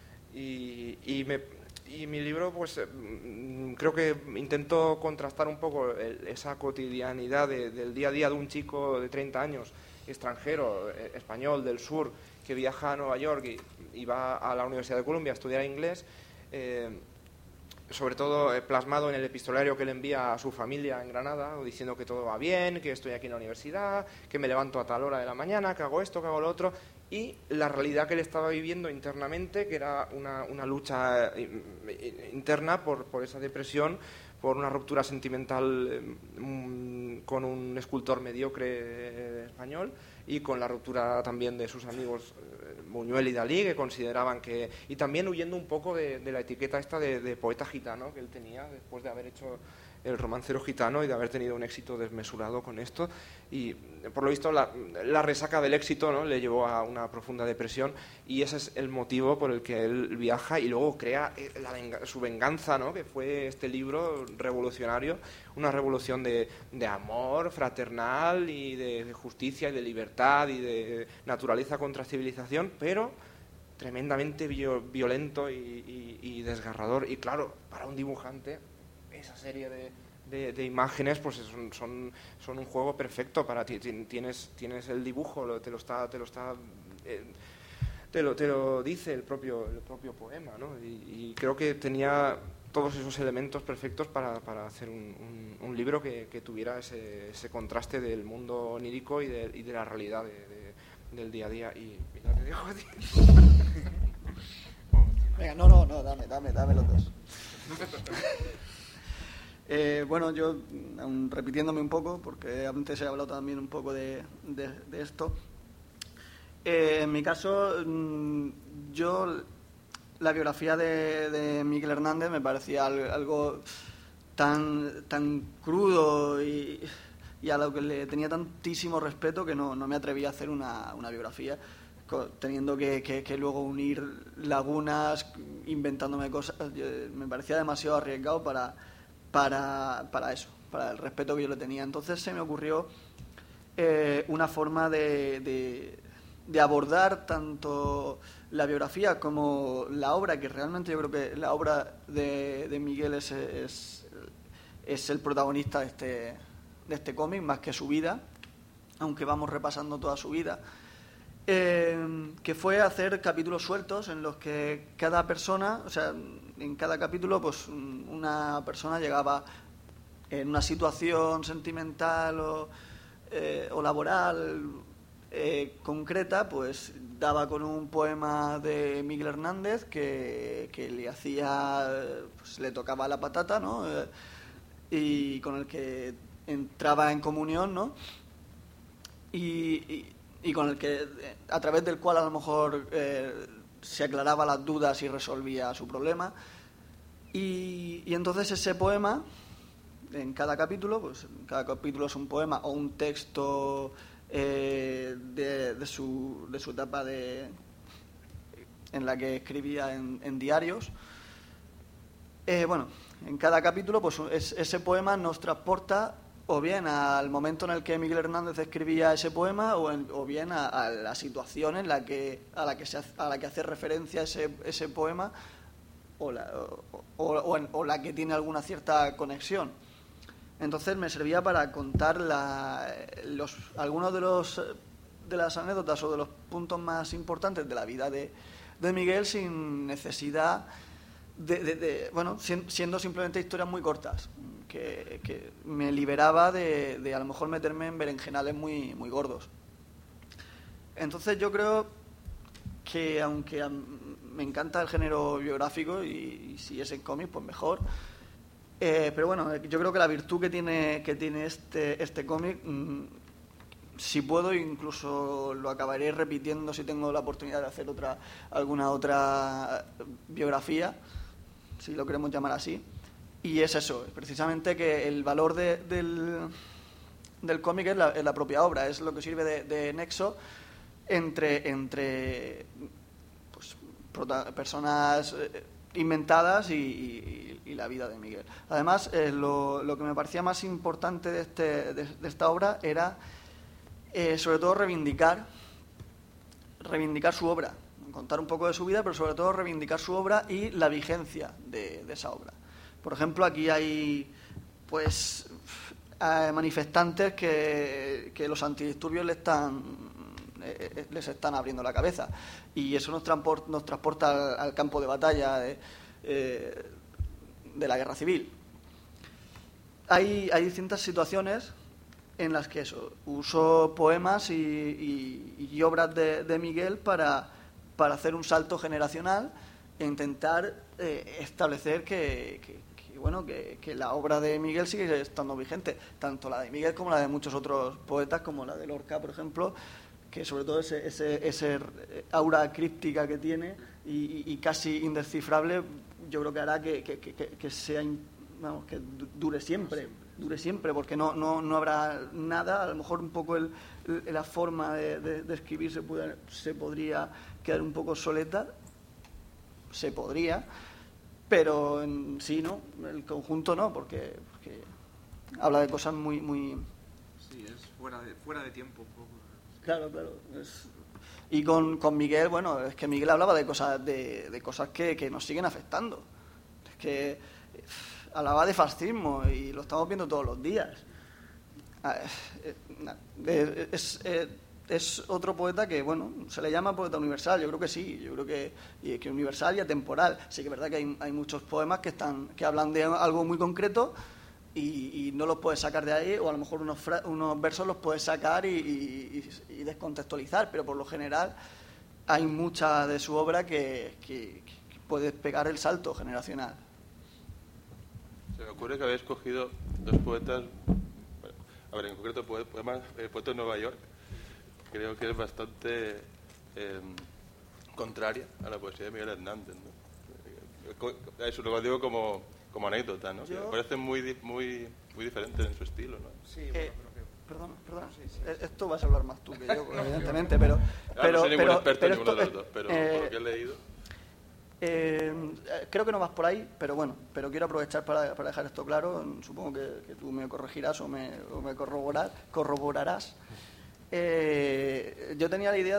y mi libro, pues creo que intento contrastar un poco esa cotidianidad del día a día de un chico de 30 años, extranjero, español, del sur, que viaja a Nueva York y va a la Universidad de Columbia a estudiar inglés, sobre todo plasmado en el epistolario que le envía a su familia en Granada, diciendo que todo va bien, que estoy aquí en la universidad, que me levanto a tal hora de la mañana, que hago esto, que hago lo otro, y la realidad que él estaba viviendo internamente, que era una lucha interna por esa depresión, por una ruptura sentimental con un escultor mediocre español, y con la ruptura también de sus amigos Buñuel y Dalí, que consideraban que... Y también huyendo un poco de la etiqueta esta de poeta gitano que él tenía, después de haber hecho El romancero gitano y de haber tenido un éxito desmesurado con esto. Y por lo visto la resaca del éxito, ¿no? Le llevó a una profunda depresión, y ese es el motivo por el que él viaja y luego crea su venganza, ¿no? Que fue este libro revolucionario, una revolución de amor fraternal y de justicia y de libertad y de naturaleza contra civilización, pero tremendamente violento y desgarrador. Y claro, para un dibujante esa serie de imágenes pues son un juego perfecto para ti. Tienes el dibujo, te lo dice el propio poema, ¿no? Y creo que tenía todos esos elementos perfectos para hacer un libro que tuviera ese contraste del mundo onírico y de la realidad del día a día. Y ya te dejo a ti. Venga, no, dame los dos. Bueno, yo, repitiéndome un poco, porque antes he hablado también un poco de esto, en mi caso, yo la biografía de Miguel Hernández me parecía algo tan crudo y a lo que le tenía tantísimo respeto que no me atreví a hacer una biografía, teniendo que luego unir lagunas, inventándome cosas. Me parecía demasiado arriesgado para eso, para el respeto que yo le tenía. Entonces se me ocurrió una forma de abordar tanto la biografía como la obra, que realmente yo creo que la obra de Miguel es el protagonista de este cómic, más que su vida, aunque vamos repasando toda su vida, que fue hacer capítulos sueltos en los que cada persona, o sea, en cada capítulo pues una persona llegaba en una situación sentimental o laboral concreta, pues daba con un poema de Miguel Hernández que le hacía, pues le tocaba la patata, ¿no? Y con el que entraba en comunión, ¿no? Y con el que, a través del cual a lo mejor se aclaraba las dudas y resolvía su problema. Y entonces ese poema, en cada capítulo, pues cada capítulo es un poema o un texto de su etapa en la que escribía en diarios. Bueno, en cada capítulo, pues ese poema nos transporta o bien al momento en el que Miguel Hernández escribía ese poema o bien a la situación a la que hace referencia ese poema o la que tiene alguna cierta conexión. Entonces me servía para contar algunos de las anécdotas o de los puntos más importantes de la vida de Miguel, sin necesidad bueno, siendo simplemente historias muy cortas, que me liberaba de a lo mejor meterme en berenjenales muy, muy gordos. Entonces yo creo que, aunque me encanta el género biográfico y si es en cómic, pues mejor, pero bueno, yo creo que la virtud que tiene este cómic, si puedo, incluso lo acabaré repitiendo si tengo la oportunidad de hacer alguna otra biografía, si lo queremos llamar así. Y es eso, precisamente, que el valor del cómic es la propia obra, es lo que sirve de nexo entre pues, personas inventadas y la vida de Miguel. Además, lo que me parecía más importante de esta obra era sobre todo reivindicar su obra, contar un poco de su vida, pero sobre todo reivindicar su obra y la vigencia de esa obra. Por ejemplo, aquí hay pues manifestantes que los antidisturbios les están abriendo la cabeza, y eso nos transporta al campo de batalla de la guerra civil. Hay distintas situaciones en las que uso poemas y obras de Miguel para hacer un salto generacional e intentar establecer que la obra de Miguel sigue estando vigente, tanto la de Miguel como la de muchos otros poetas, como la de Lorca, por ejemplo, que sobre todo ese aura críptica que tiene y casi indescifrable, yo creo que hará que sea, vamos, que dure siempre, porque no habrá nada. A lo mejor un poco la forma de escribir se podría quedar un poco obsoleta, pero en sí no, el conjunto no, porque habla de cosas muy, muy... Sí, es fuera de tiempo un poco. Claro. Y con Miguel, bueno, es que Miguel hablaba de cosas que nos siguen afectando. Es que hablaba de fascismo y lo estamos viendo todos los días. Es otro poeta que, bueno, se le llama poeta universal. Yo creo que sí, yo creo que universal y atemporal. Sí que es verdad que hay muchos poemas que hablan de algo muy concreto y no los puedes sacar de ahí, o a lo mejor unos versos los puedes sacar y descontextualizar, pero por lo general hay mucha de su obra que puedes pegar el salto generacional. Se me ocurre que habéis cogido dos poetas, bueno, a ver, en concreto el poeta de Nueva York, creo que es bastante contraria a la poesía de Miguel Hernández, ¿no? Eso lo digo como anécdota, ¿no? Me parece muy diferente en su estilo, ¿no? Sí, bueno, Perdona. Sí. Esto vas a hablar más tú que yo, evidentemente, pero no soy ningún experto en ninguno de los dos, pero por lo que he leído... creo que no vas por ahí, pero quiero aprovechar para dejar esto claro. Supongo que tú me corregirás o me corroborarás. Yo tenía la idea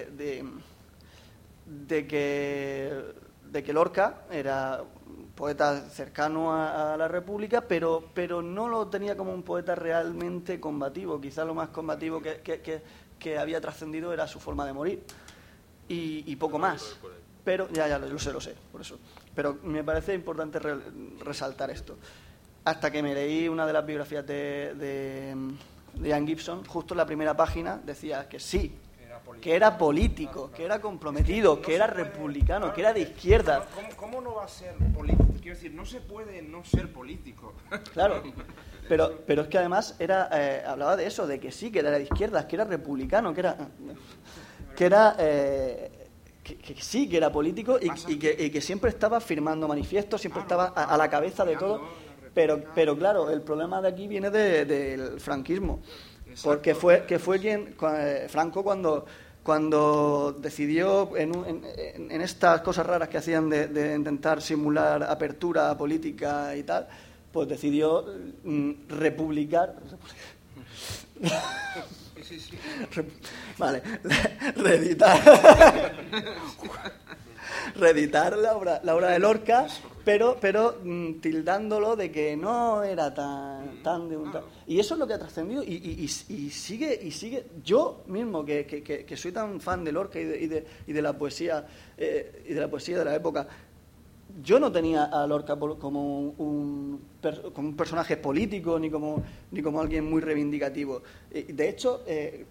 de que Lorca era un poeta cercano a la República, pero no lo tenía como un poeta realmente combativo. Quizás lo más combativo que había trascendido era su forma de morir y poco más. Pero ya lo sé, por eso. pero me parece importante resaltar esto. Hasta que me leí una de las biografías de Ian Gibson, justo en la primera página decía que sí, que era político, que era comprometido, que era republicano, que era de izquierda. ¿Cómo no va a ser político? Quiero decir, no se puede no ser político. Claro, pero es que además hablaba de eso, de que sí, que era de izquierdas, que era republicano, que sí, que era político y que siempre estaba firmando manifiestos, siempre estaba a la cabeza de todo. Pero claro, el problema de aquí viene del franquismo. Porque fue quien, Franco, cuando decidió en estas cosas raras que hacían de intentar simular apertura política y tal, pues decidió republicar. Vale, reeditar la obra de Lorca, pero tildándolo de que no era tan de un... Y eso es lo que ha trascendido y sigue. Yo mismo, que soy tan fan de Lorca y de la poesía de la época, yo no tenía a Lorca como un personaje político ni como alguien muy reivindicativo. De hecho,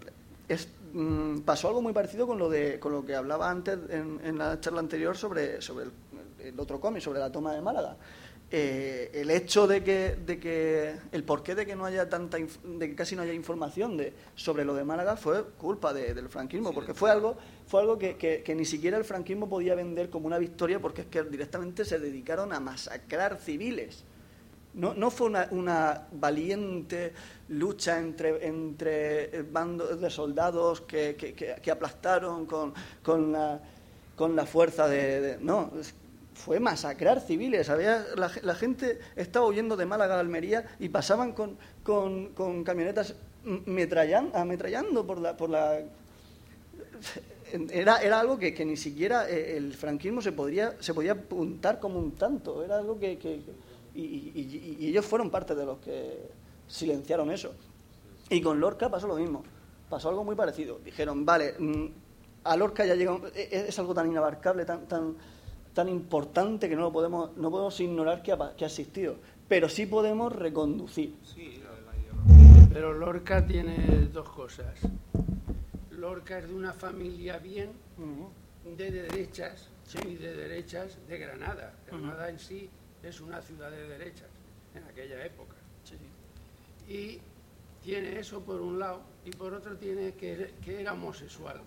pasó algo muy parecido con lo que hablaba antes en la charla anterior sobre el otro cómic, sobre la toma de Málaga. El hecho de que el porqué de que no haya de que casi no haya información sobre lo de Málaga fue culpa del franquismo, porque fue algo que ni siquiera el franquismo podía vender como una victoria, porque es que directamente se dedicaron a masacrar civiles. No fue una valiente lucha entre bandos de soldados que aplastaron con la fuerza no, fue masacrar civiles. La gente estaba huyendo de Málaga a Almería y pasaban con camionetas ametrallando por la era algo que ni siquiera el franquismo se podía apuntar como un tanto. Era algo y ellos fueron parte de los que silenciaron eso. Y con Lorca pasó lo mismo, pasó algo muy parecido. Dijeron, vale, a Lorca ya llegó, es algo tan inabarcable, tan importante, que no podemos ignorar que ha existido, pero sí podemos reconducir. Pero Lorca tiene dos cosas. Lorca es de una familia bien de derechas, muy de derechas, de Granada. Granada en sí es una ciudad de derechas en aquella época. Sí. Y tiene eso por un lado, y por otro tiene que era homosexual.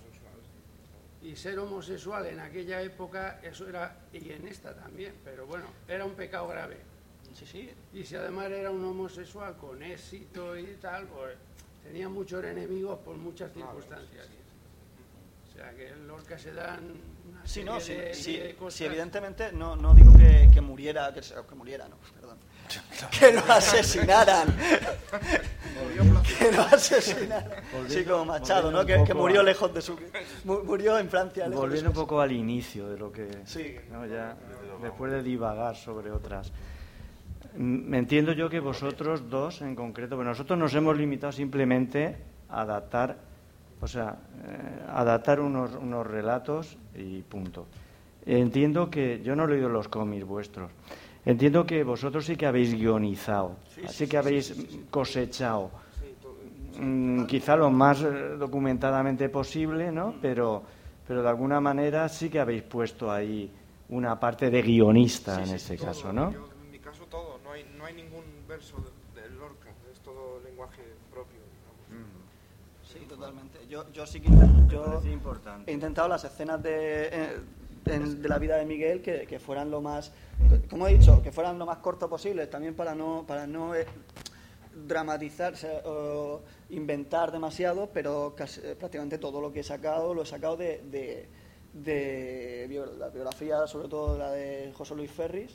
Y ser homosexual en aquella época, eso era, y en esta también, pero bueno, era un pecado grave. Sí. Y si además era un homosexual con éxito y tal, pues tenía muchos enemigos por muchas circunstancias. O sea, que en Lorca se dan una serie de cosas. Sí, evidentemente no digo que muriera, que muriera, no, perdón. Que lo asesinaran. Que lo asesinaran. Sí, como Machado, ¿no? Que murió lejos de su... Murió en Francia. Volviendo un poco al inicio de lo que... Sí. ¿no? Ya, después de divagar sobre otras... Me entiendo yo que vosotros dos en concreto, pero nosotros nos hemos limitado simplemente a adaptar, adaptar unos relatos y punto. Entiendo que, yo no he leído los cómics vuestros, entiendo que vosotros sí que habéis guionizado, sí que habéis cosechado, quizá lo más documentadamente posible, ¿no? Pero de alguna manera sí que habéis puesto ahí una parte de guionista en este caso, ¿no? En mi caso todo, no hay ningún verso de Lorca, es todo lenguaje propio, digamos. Sí, totalmente. Yo sí que he intentado las escenas de la vida de Miguel que fueran lo más, como he dicho, que fueran lo más corto posible, también para no dramatizarse o inventar demasiado, pero prácticamente todo lo que he sacado lo he sacado de la biografía, sobre todo la de José Luis Ferris,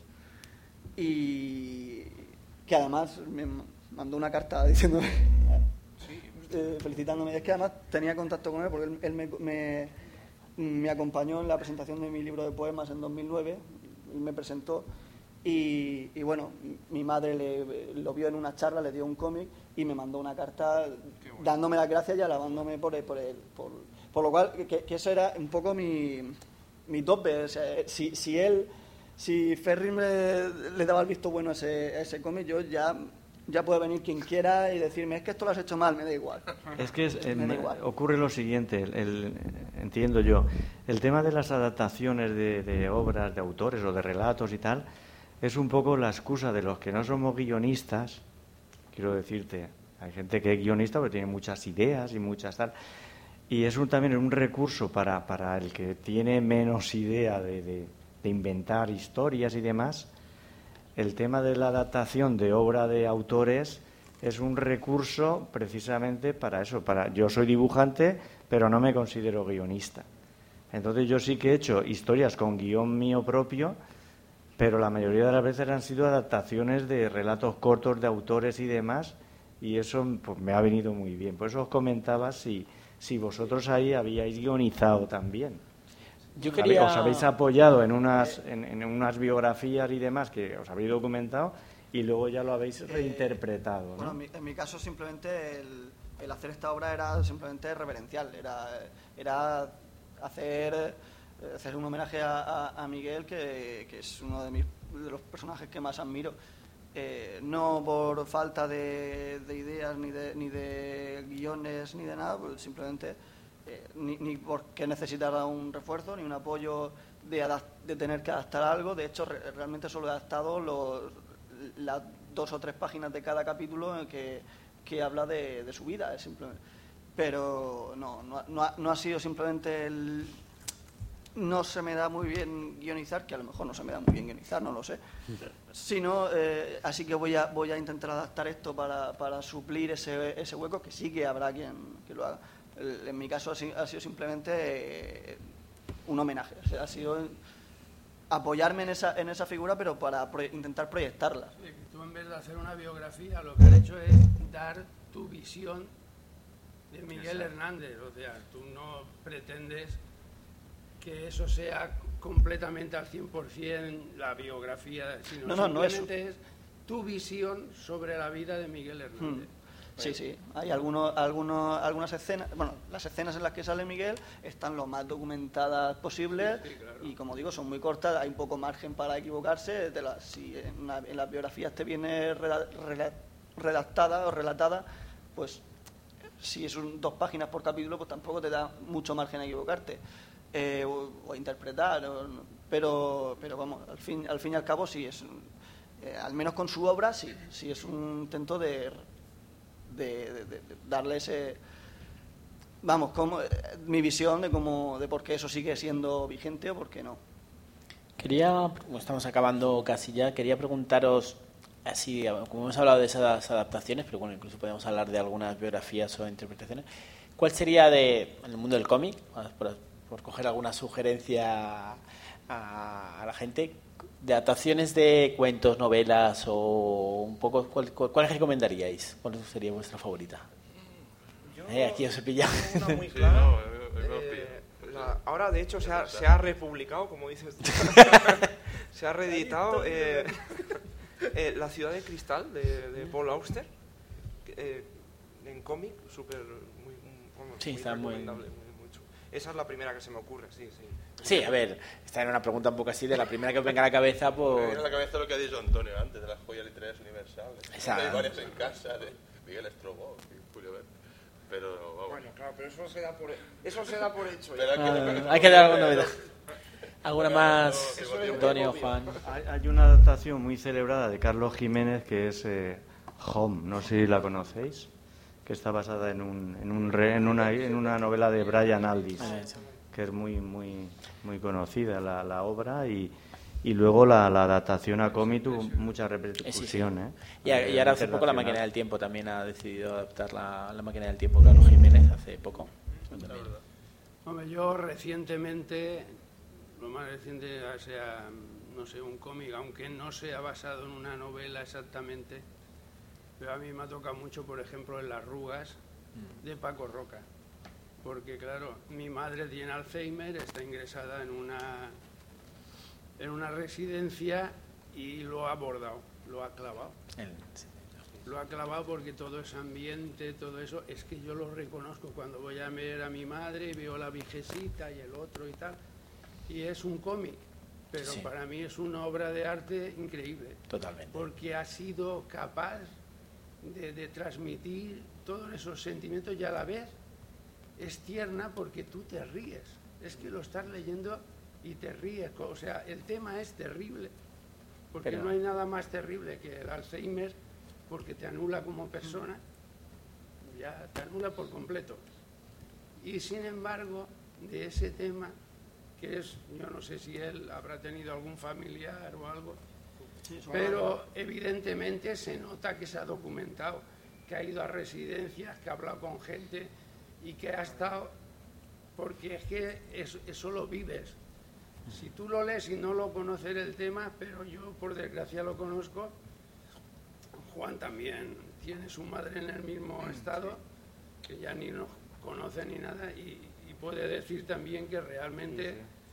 y que además me mandó una carta diciéndome, felicitándome. Es que además tenía contacto con él porque él me acompañó en la presentación de mi libro de poemas en 2009, él me presentó y bueno, mi madre lo vio en una charla, le dio un cómic y me mandó una carta dándome las gracias y alabándome por lo cual que eso era un poco mi tope. O sea, si él si Ferri le daba el visto bueno a ese cómic, yo ya puede venir quien quiera y decirme, es que esto lo has hecho mal, me da igual. Es que Me da igual. ocurre lo siguiente, entiendo yo, el tema de las adaptaciones de obras, de autores o de relatos y tal, es un poco la excusa de los que no somos guionistas. Quiero decirte, hay gente que es guionista porque tiene muchas ideas y muchas tal, y es también un recurso para el que tiene menos idea de inventar historias y demás. El tema de la adaptación de obra de autores es un recurso precisamente para eso. Yo soy dibujante, pero no me considero guionista. Entonces yo sí que he hecho historias con guión mío propio, pero la mayoría de las veces han sido adaptaciones de relatos cortos de autores y demás, y eso pues, me ha venido muy bien. Por eso os comentaba si vosotros ahí habíais guionizado también. Os habéis apoyado en unas biografías y demás que os habéis documentado y luego ya lo habéis reinterpretado, ¿no? Bueno, en mi caso simplemente el hacer esta obra era simplemente reverencial, era hacer un homenaje a Miguel, que es uno de los personajes que más admiro. No por falta de ideas ni de guiones ni de nada, pues simplemente ni porque necesitara un refuerzo ni un apoyo de tener que adaptar algo. De hecho, realmente solo he adaptado las 2 o 3 páginas de cada capítulo en que habla de su vida, simplemente. Pero no ha sido simplemente no se me da muy bien guionizar, que a lo mejor no se me da muy bien guionizar, no lo sé, sino así que voy a intentar adaptar esto para suplir ese hueco, que sí que habrá quien lo haga. En mi caso ha sido simplemente un homenaje, o sea, ha sido apoyarme en esa figura, pero para intentar proyectarla. Sí, tú en vez de hacer una biografía, lo que has hecho es dar tu visión de Miguel Hernández. O sea, tú no pretendes que eso sea completamente al 100% la biografía, sino simplemente es tu visión sobre la vida de Miguel Hernández. Sí, hay algunas escenas, bueno, las escenas en las que sale Miguel están lo más documentadas posibles, sí, claro. Y como digo, son muy cortas, hay un poco margen para equivocarse. Si en las biografías te viene redactada o relatada, pues si es 2 páginas por capítulo, pues tampoco te da mucho margen a equivocarte o a interpretar, pero vamos, al fin y al cabo sí es, al menos con su obra sí es un intento de darle ese, vamos, como mi visión de por qué eso sigue siendo vigente o por qué no. Estamos acabando casi ya, quería preguntaros, así como hemos hablado de esas adaptaciones, pero bueno, incluso podemos hablar de algunas biografías o interpretaciones, ¿cuál sería en el mundo del cómic, por coger alguna sugerencia a la gente, de adaptaciones de cuentos, novelas o un poco, ¿cuál recomendaríais? ¿Cuál sería vuestra favorita? Aquí os he pillado. Una muy clara. Ahora, de hecho, se ha republicado, como dices tú. Se ha reeditado La ciudad de cristal de Paul Auster, en cómic, súper sí, está muy recomendable. Esa es la primera que se me ocurre, sí. Sí, a ver, esta era una pregunta un poco así, de la primera que os venga a la cabeza, pues... Me viene a la cabeza lo que ha dicho Antonio antes, de las joyas literarias universales. Hay varias en casa, de Miguel Strogoff y Julio Verne. Pero, vamos. Bueno, claro, pero eso se da por hecho. Hay que dar alguna novedad. ¿Alguna más, Antonio, Juan? Hay una adaptación muy celebrada de Carlos Jiménez que es Home, no sé si la conocéis, que está basada en una novela de Brian Aldiss, que es muy conocida la obra, y luego la adaptación a cómic tuvo mucha repercusión. Y ahora hace poco La máquina del tiempo también ha decidido adaptar la máquina del tiempo, Carlos Jiménez, hace poco. Hombre, yo recientemente, lo más reciente sea, no sé, un cómic, aunque no sea basado en una novela exactamente, pero a mí me ha tocado mucho, por ejemplo, en Las arrugas de Paco Roca, porque claro, mi madre tiene Alzheimer, está ingresada en una residencia y lo ha abordado, lo ha clavado. Lo ha clavado porque todo ese ambiente, todo eso, es que yo lo reconozco cuando voy a ver a mi madre, veo la viejecita y el otro y tal, y es un cómic, pero Sí. para mí es una obra de arte increíble. Totalmente. Porque ha sido capaz de transmitir todos esos sentimientos y a la vez es tierna porque tú te ríes. Es que lo estás leyendo y te ríes. O sea, el tema es terrible. Porque Pero- no hay nada más terrible que el Alzheimer, porque te anula como persona, ya te anula por completo. Y sin embargo, de ese tema, que es, yo no sé si él habrá tenido algún familiar o algo, pero evidentemente se nota que se ha documentado, que ha ido a residencias, que ha hablado con gente y que ha estado, porque es que eso lo vives. Si tú lo lees y no lo conoces el tema, pero yo por desgracia lo conozco, Juan también tiene su madre en el mismo estado, que ya ni nos conoce ni nada, y puede decir también que realmente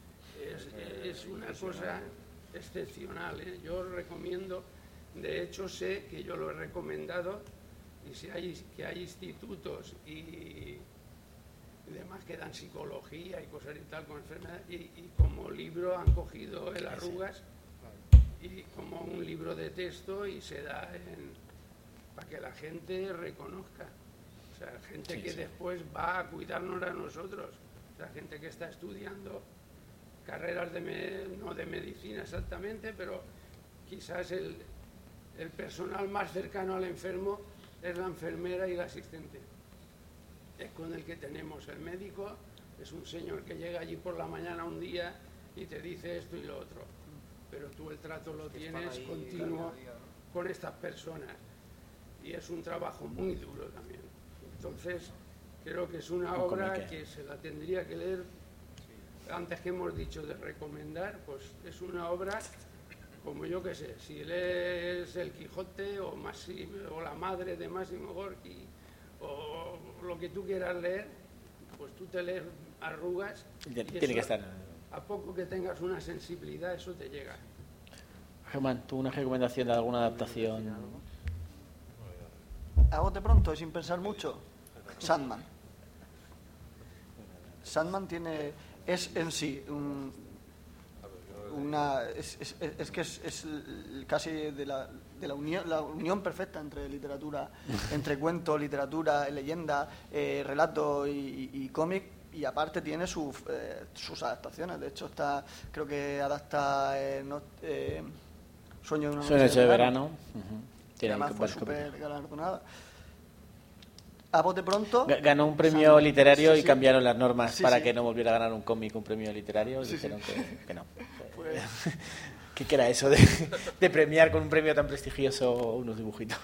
es una cosa excepcional, ¿eh? Yo recomiendo, de hecho sé que yo lo he recomendado, y si que hay institutos y demás que dan psicología y cosas y tal con enfermedad, y como libro han cogido el Arrugas y como un libro de texto y se da para que la gente reconozca. O sea, gente que después va a cuidarnos a nosotros. O sea, gente que está estudiando carreras no de medicina exactamente, pero quizás el personal más cercano al enfermo es la enfermera y el asistente. Es con el que tenemos. El médico es un señor que llega allí por la mañana un día y te dice esto y lo otro. Pero tú el trato lo tienes continuo con estas personas. Y es un trabajo muy duro también. Entonces, creo que es una obra que se la tendría que leer. Antes que hemos dicho de recomendar, pues es una obra como yo que sé, si lees El Quijote o La Madre de Máximo Gorki o lo que tú quieras leer, pues tú te lees Arrugas y Tiene que estar. a poco que tengas una sensibilidad, eso te llega. Germán, ¿tú una recomendación de alguna adaptación? A bote pronto y sin pensar mucho, Sandman. Sandman es en sí es casi de la unión perfecta entre literatura, entre cuento, literatura, leyenda, relato y cómic, y aparte tiene sus adaptaciones. De hecho creo que adapta Sueño de una noche de verano. Que además fue súper galardonada. A bote pronto ganó un premio Sandman. literario Sí, y sí. cambiaron las normas Sí, para sí. que no volviera a ganar un cómic un premio literario y Sí, dijeron sí. que no. Pues- ¿Qué era eso de premiar con un premio tan prestigioso unos dibujitos?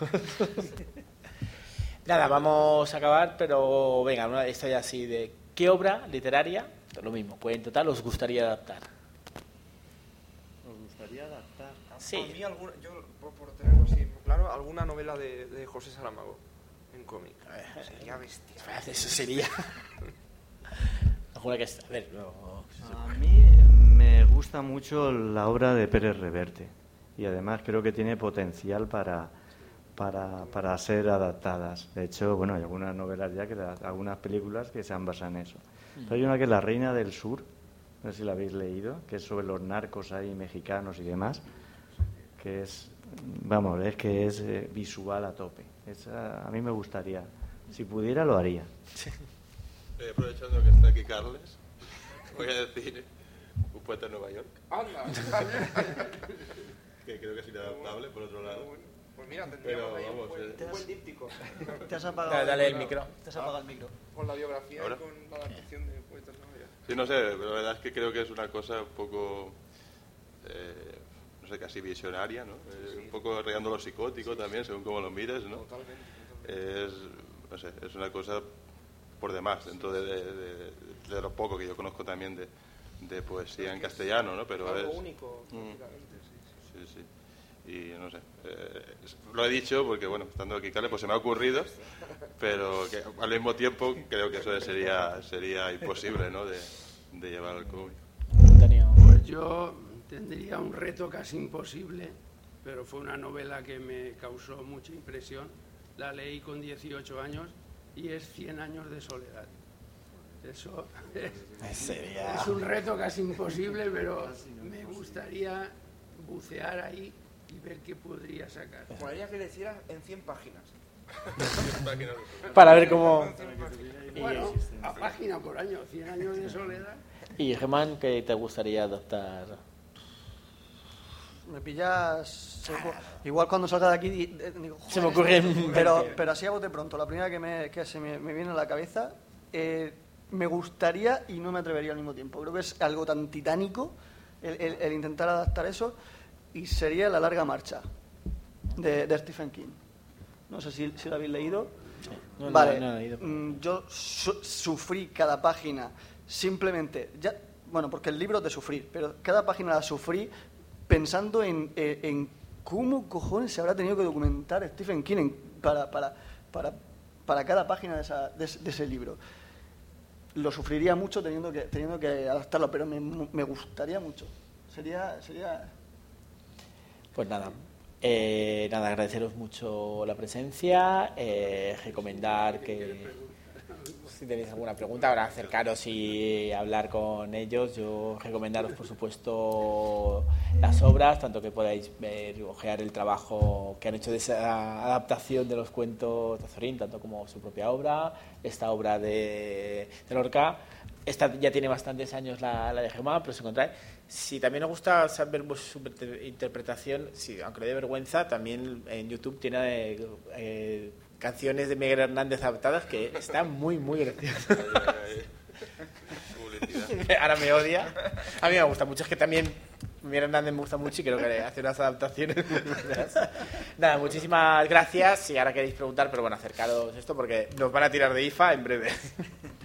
Nada, vamos a acabar, pero venga, esto ya así de ¿qué obra literaria, lo mismo, pues en total os gustaría adaptar? ¿Nos gustaría adaptar? Sí. A mí, yo por tenerlo así claro, alguna novela de José Saramago en cómic. Sería bestia. Eso sería. Alguna que está. A ver, A mí me gusta mucho la obra de Pérez Reverte y además creo que tiene potencial para ser adaptadas. De hecho, bueno, hay algunas novelas ya, algunas películas que se han basado en eso. Pero hay una que es La Reina del Sur, no sé si la habéis leído, que es sobre los narcos ahí mexicanos y demás, que es, vamos, es que es visual a tope. A mí me gustaría, si pudiera lo haría. Aprovechando que está aquí Carles, voy a decir Un puente en Nueva York, Anda. que creo que es inadaptable, por otro lado. Pues mira, Pero, tendríamos ahí vamos, un buen díptico. Te has apagado Dale el micro. Te has apagado el micro. Con la biografía ¿Ahora? y con la adaptación de Poetas de Nueva York. Sí, no sé, pero la verdad es que creo que es una cosa un poco, no sé, casi visionaria, ¿no? Un poco rayando lo psicótico también, según cómo lo mires, ¿no? Totalmente. No sé, es una cosa por demás, dentro de lo poco que yo conozco también de poesía en castellano, ¿no? Pero Algo es único, prácticamente, sí. Sí, sí. Y no sé, lo he dicho porque, bueno, estando aquí, Carles, pues se me ha ocurrido, pero que al mismo tiempo creo que eso sería imposible, ¿no? De llevar al cómic. Antonio. Pues yo tendría un reto casi imposible, pero fue una novela que me causó mucha impresión. La leí con 18 años y es 100 años de soledad. Eso Sería... es un reto casi imposible, pero me gustaría bucear ahí y ver qué podría sacar. Molaría que le hicieras en 100 páginas. Para ver cómo... Bueno, a página por año, 100 años de soledad. Y Germán, ¿qué te gustaría adaptar? Me pillas... Igual cuando salga de aquí digo... Joder, Se me ocurre... Pero así a bote pronto. La primera que se me viene a la cabeza... me gustaría y no me atrevería al mismo tiempo. Creo que es algo tan titánico el intentar adaptar eso, y sería La larga marcha de Stephen King. No sé si lo habéis leído. Sí. Vale, no he leído. Yo sufrí cada página simplemente, bueno, porque el libro es de sufrir, pero cada página la sufrí pensando en cómo cojones se habrá tenido que documentar Stephen King para cada página de ese libro. Lo sufriría mucho teniendo que adaptarlo, pero me gustaría mucho. Sería... Pues nada, agradeceros mucho la presencia, recomendar que si tenéis alguna pregunta, ahora acercaros y hablar con ellos. Yo recomendaros, por supuesto, las obras, tanto que podáis ver, ojear el trabajo que han hecho de esa adaptación de los cuentos de Azorín, tanto como su propia obra, esta obra de Lorca. Esta ya tiene bastantes años, la de Germán, pero os encontráis. Si también os gusta saber su interpretación, sí, aunque le dé vergüenza, también en YouTube tiene canciones de Miguel Hernández adaptadas que están muy, muy graciosas. Ahora me odia. A mí me gusta mucho, es que también Miguel Hernández me gusta mucho y creo que hace unas adaptaciones muy buenas. Nada, muchísimas gracias. Si ahora queréis preguntar, pero bueno, acercaros esto porque nos van a tirar de IFA en breve.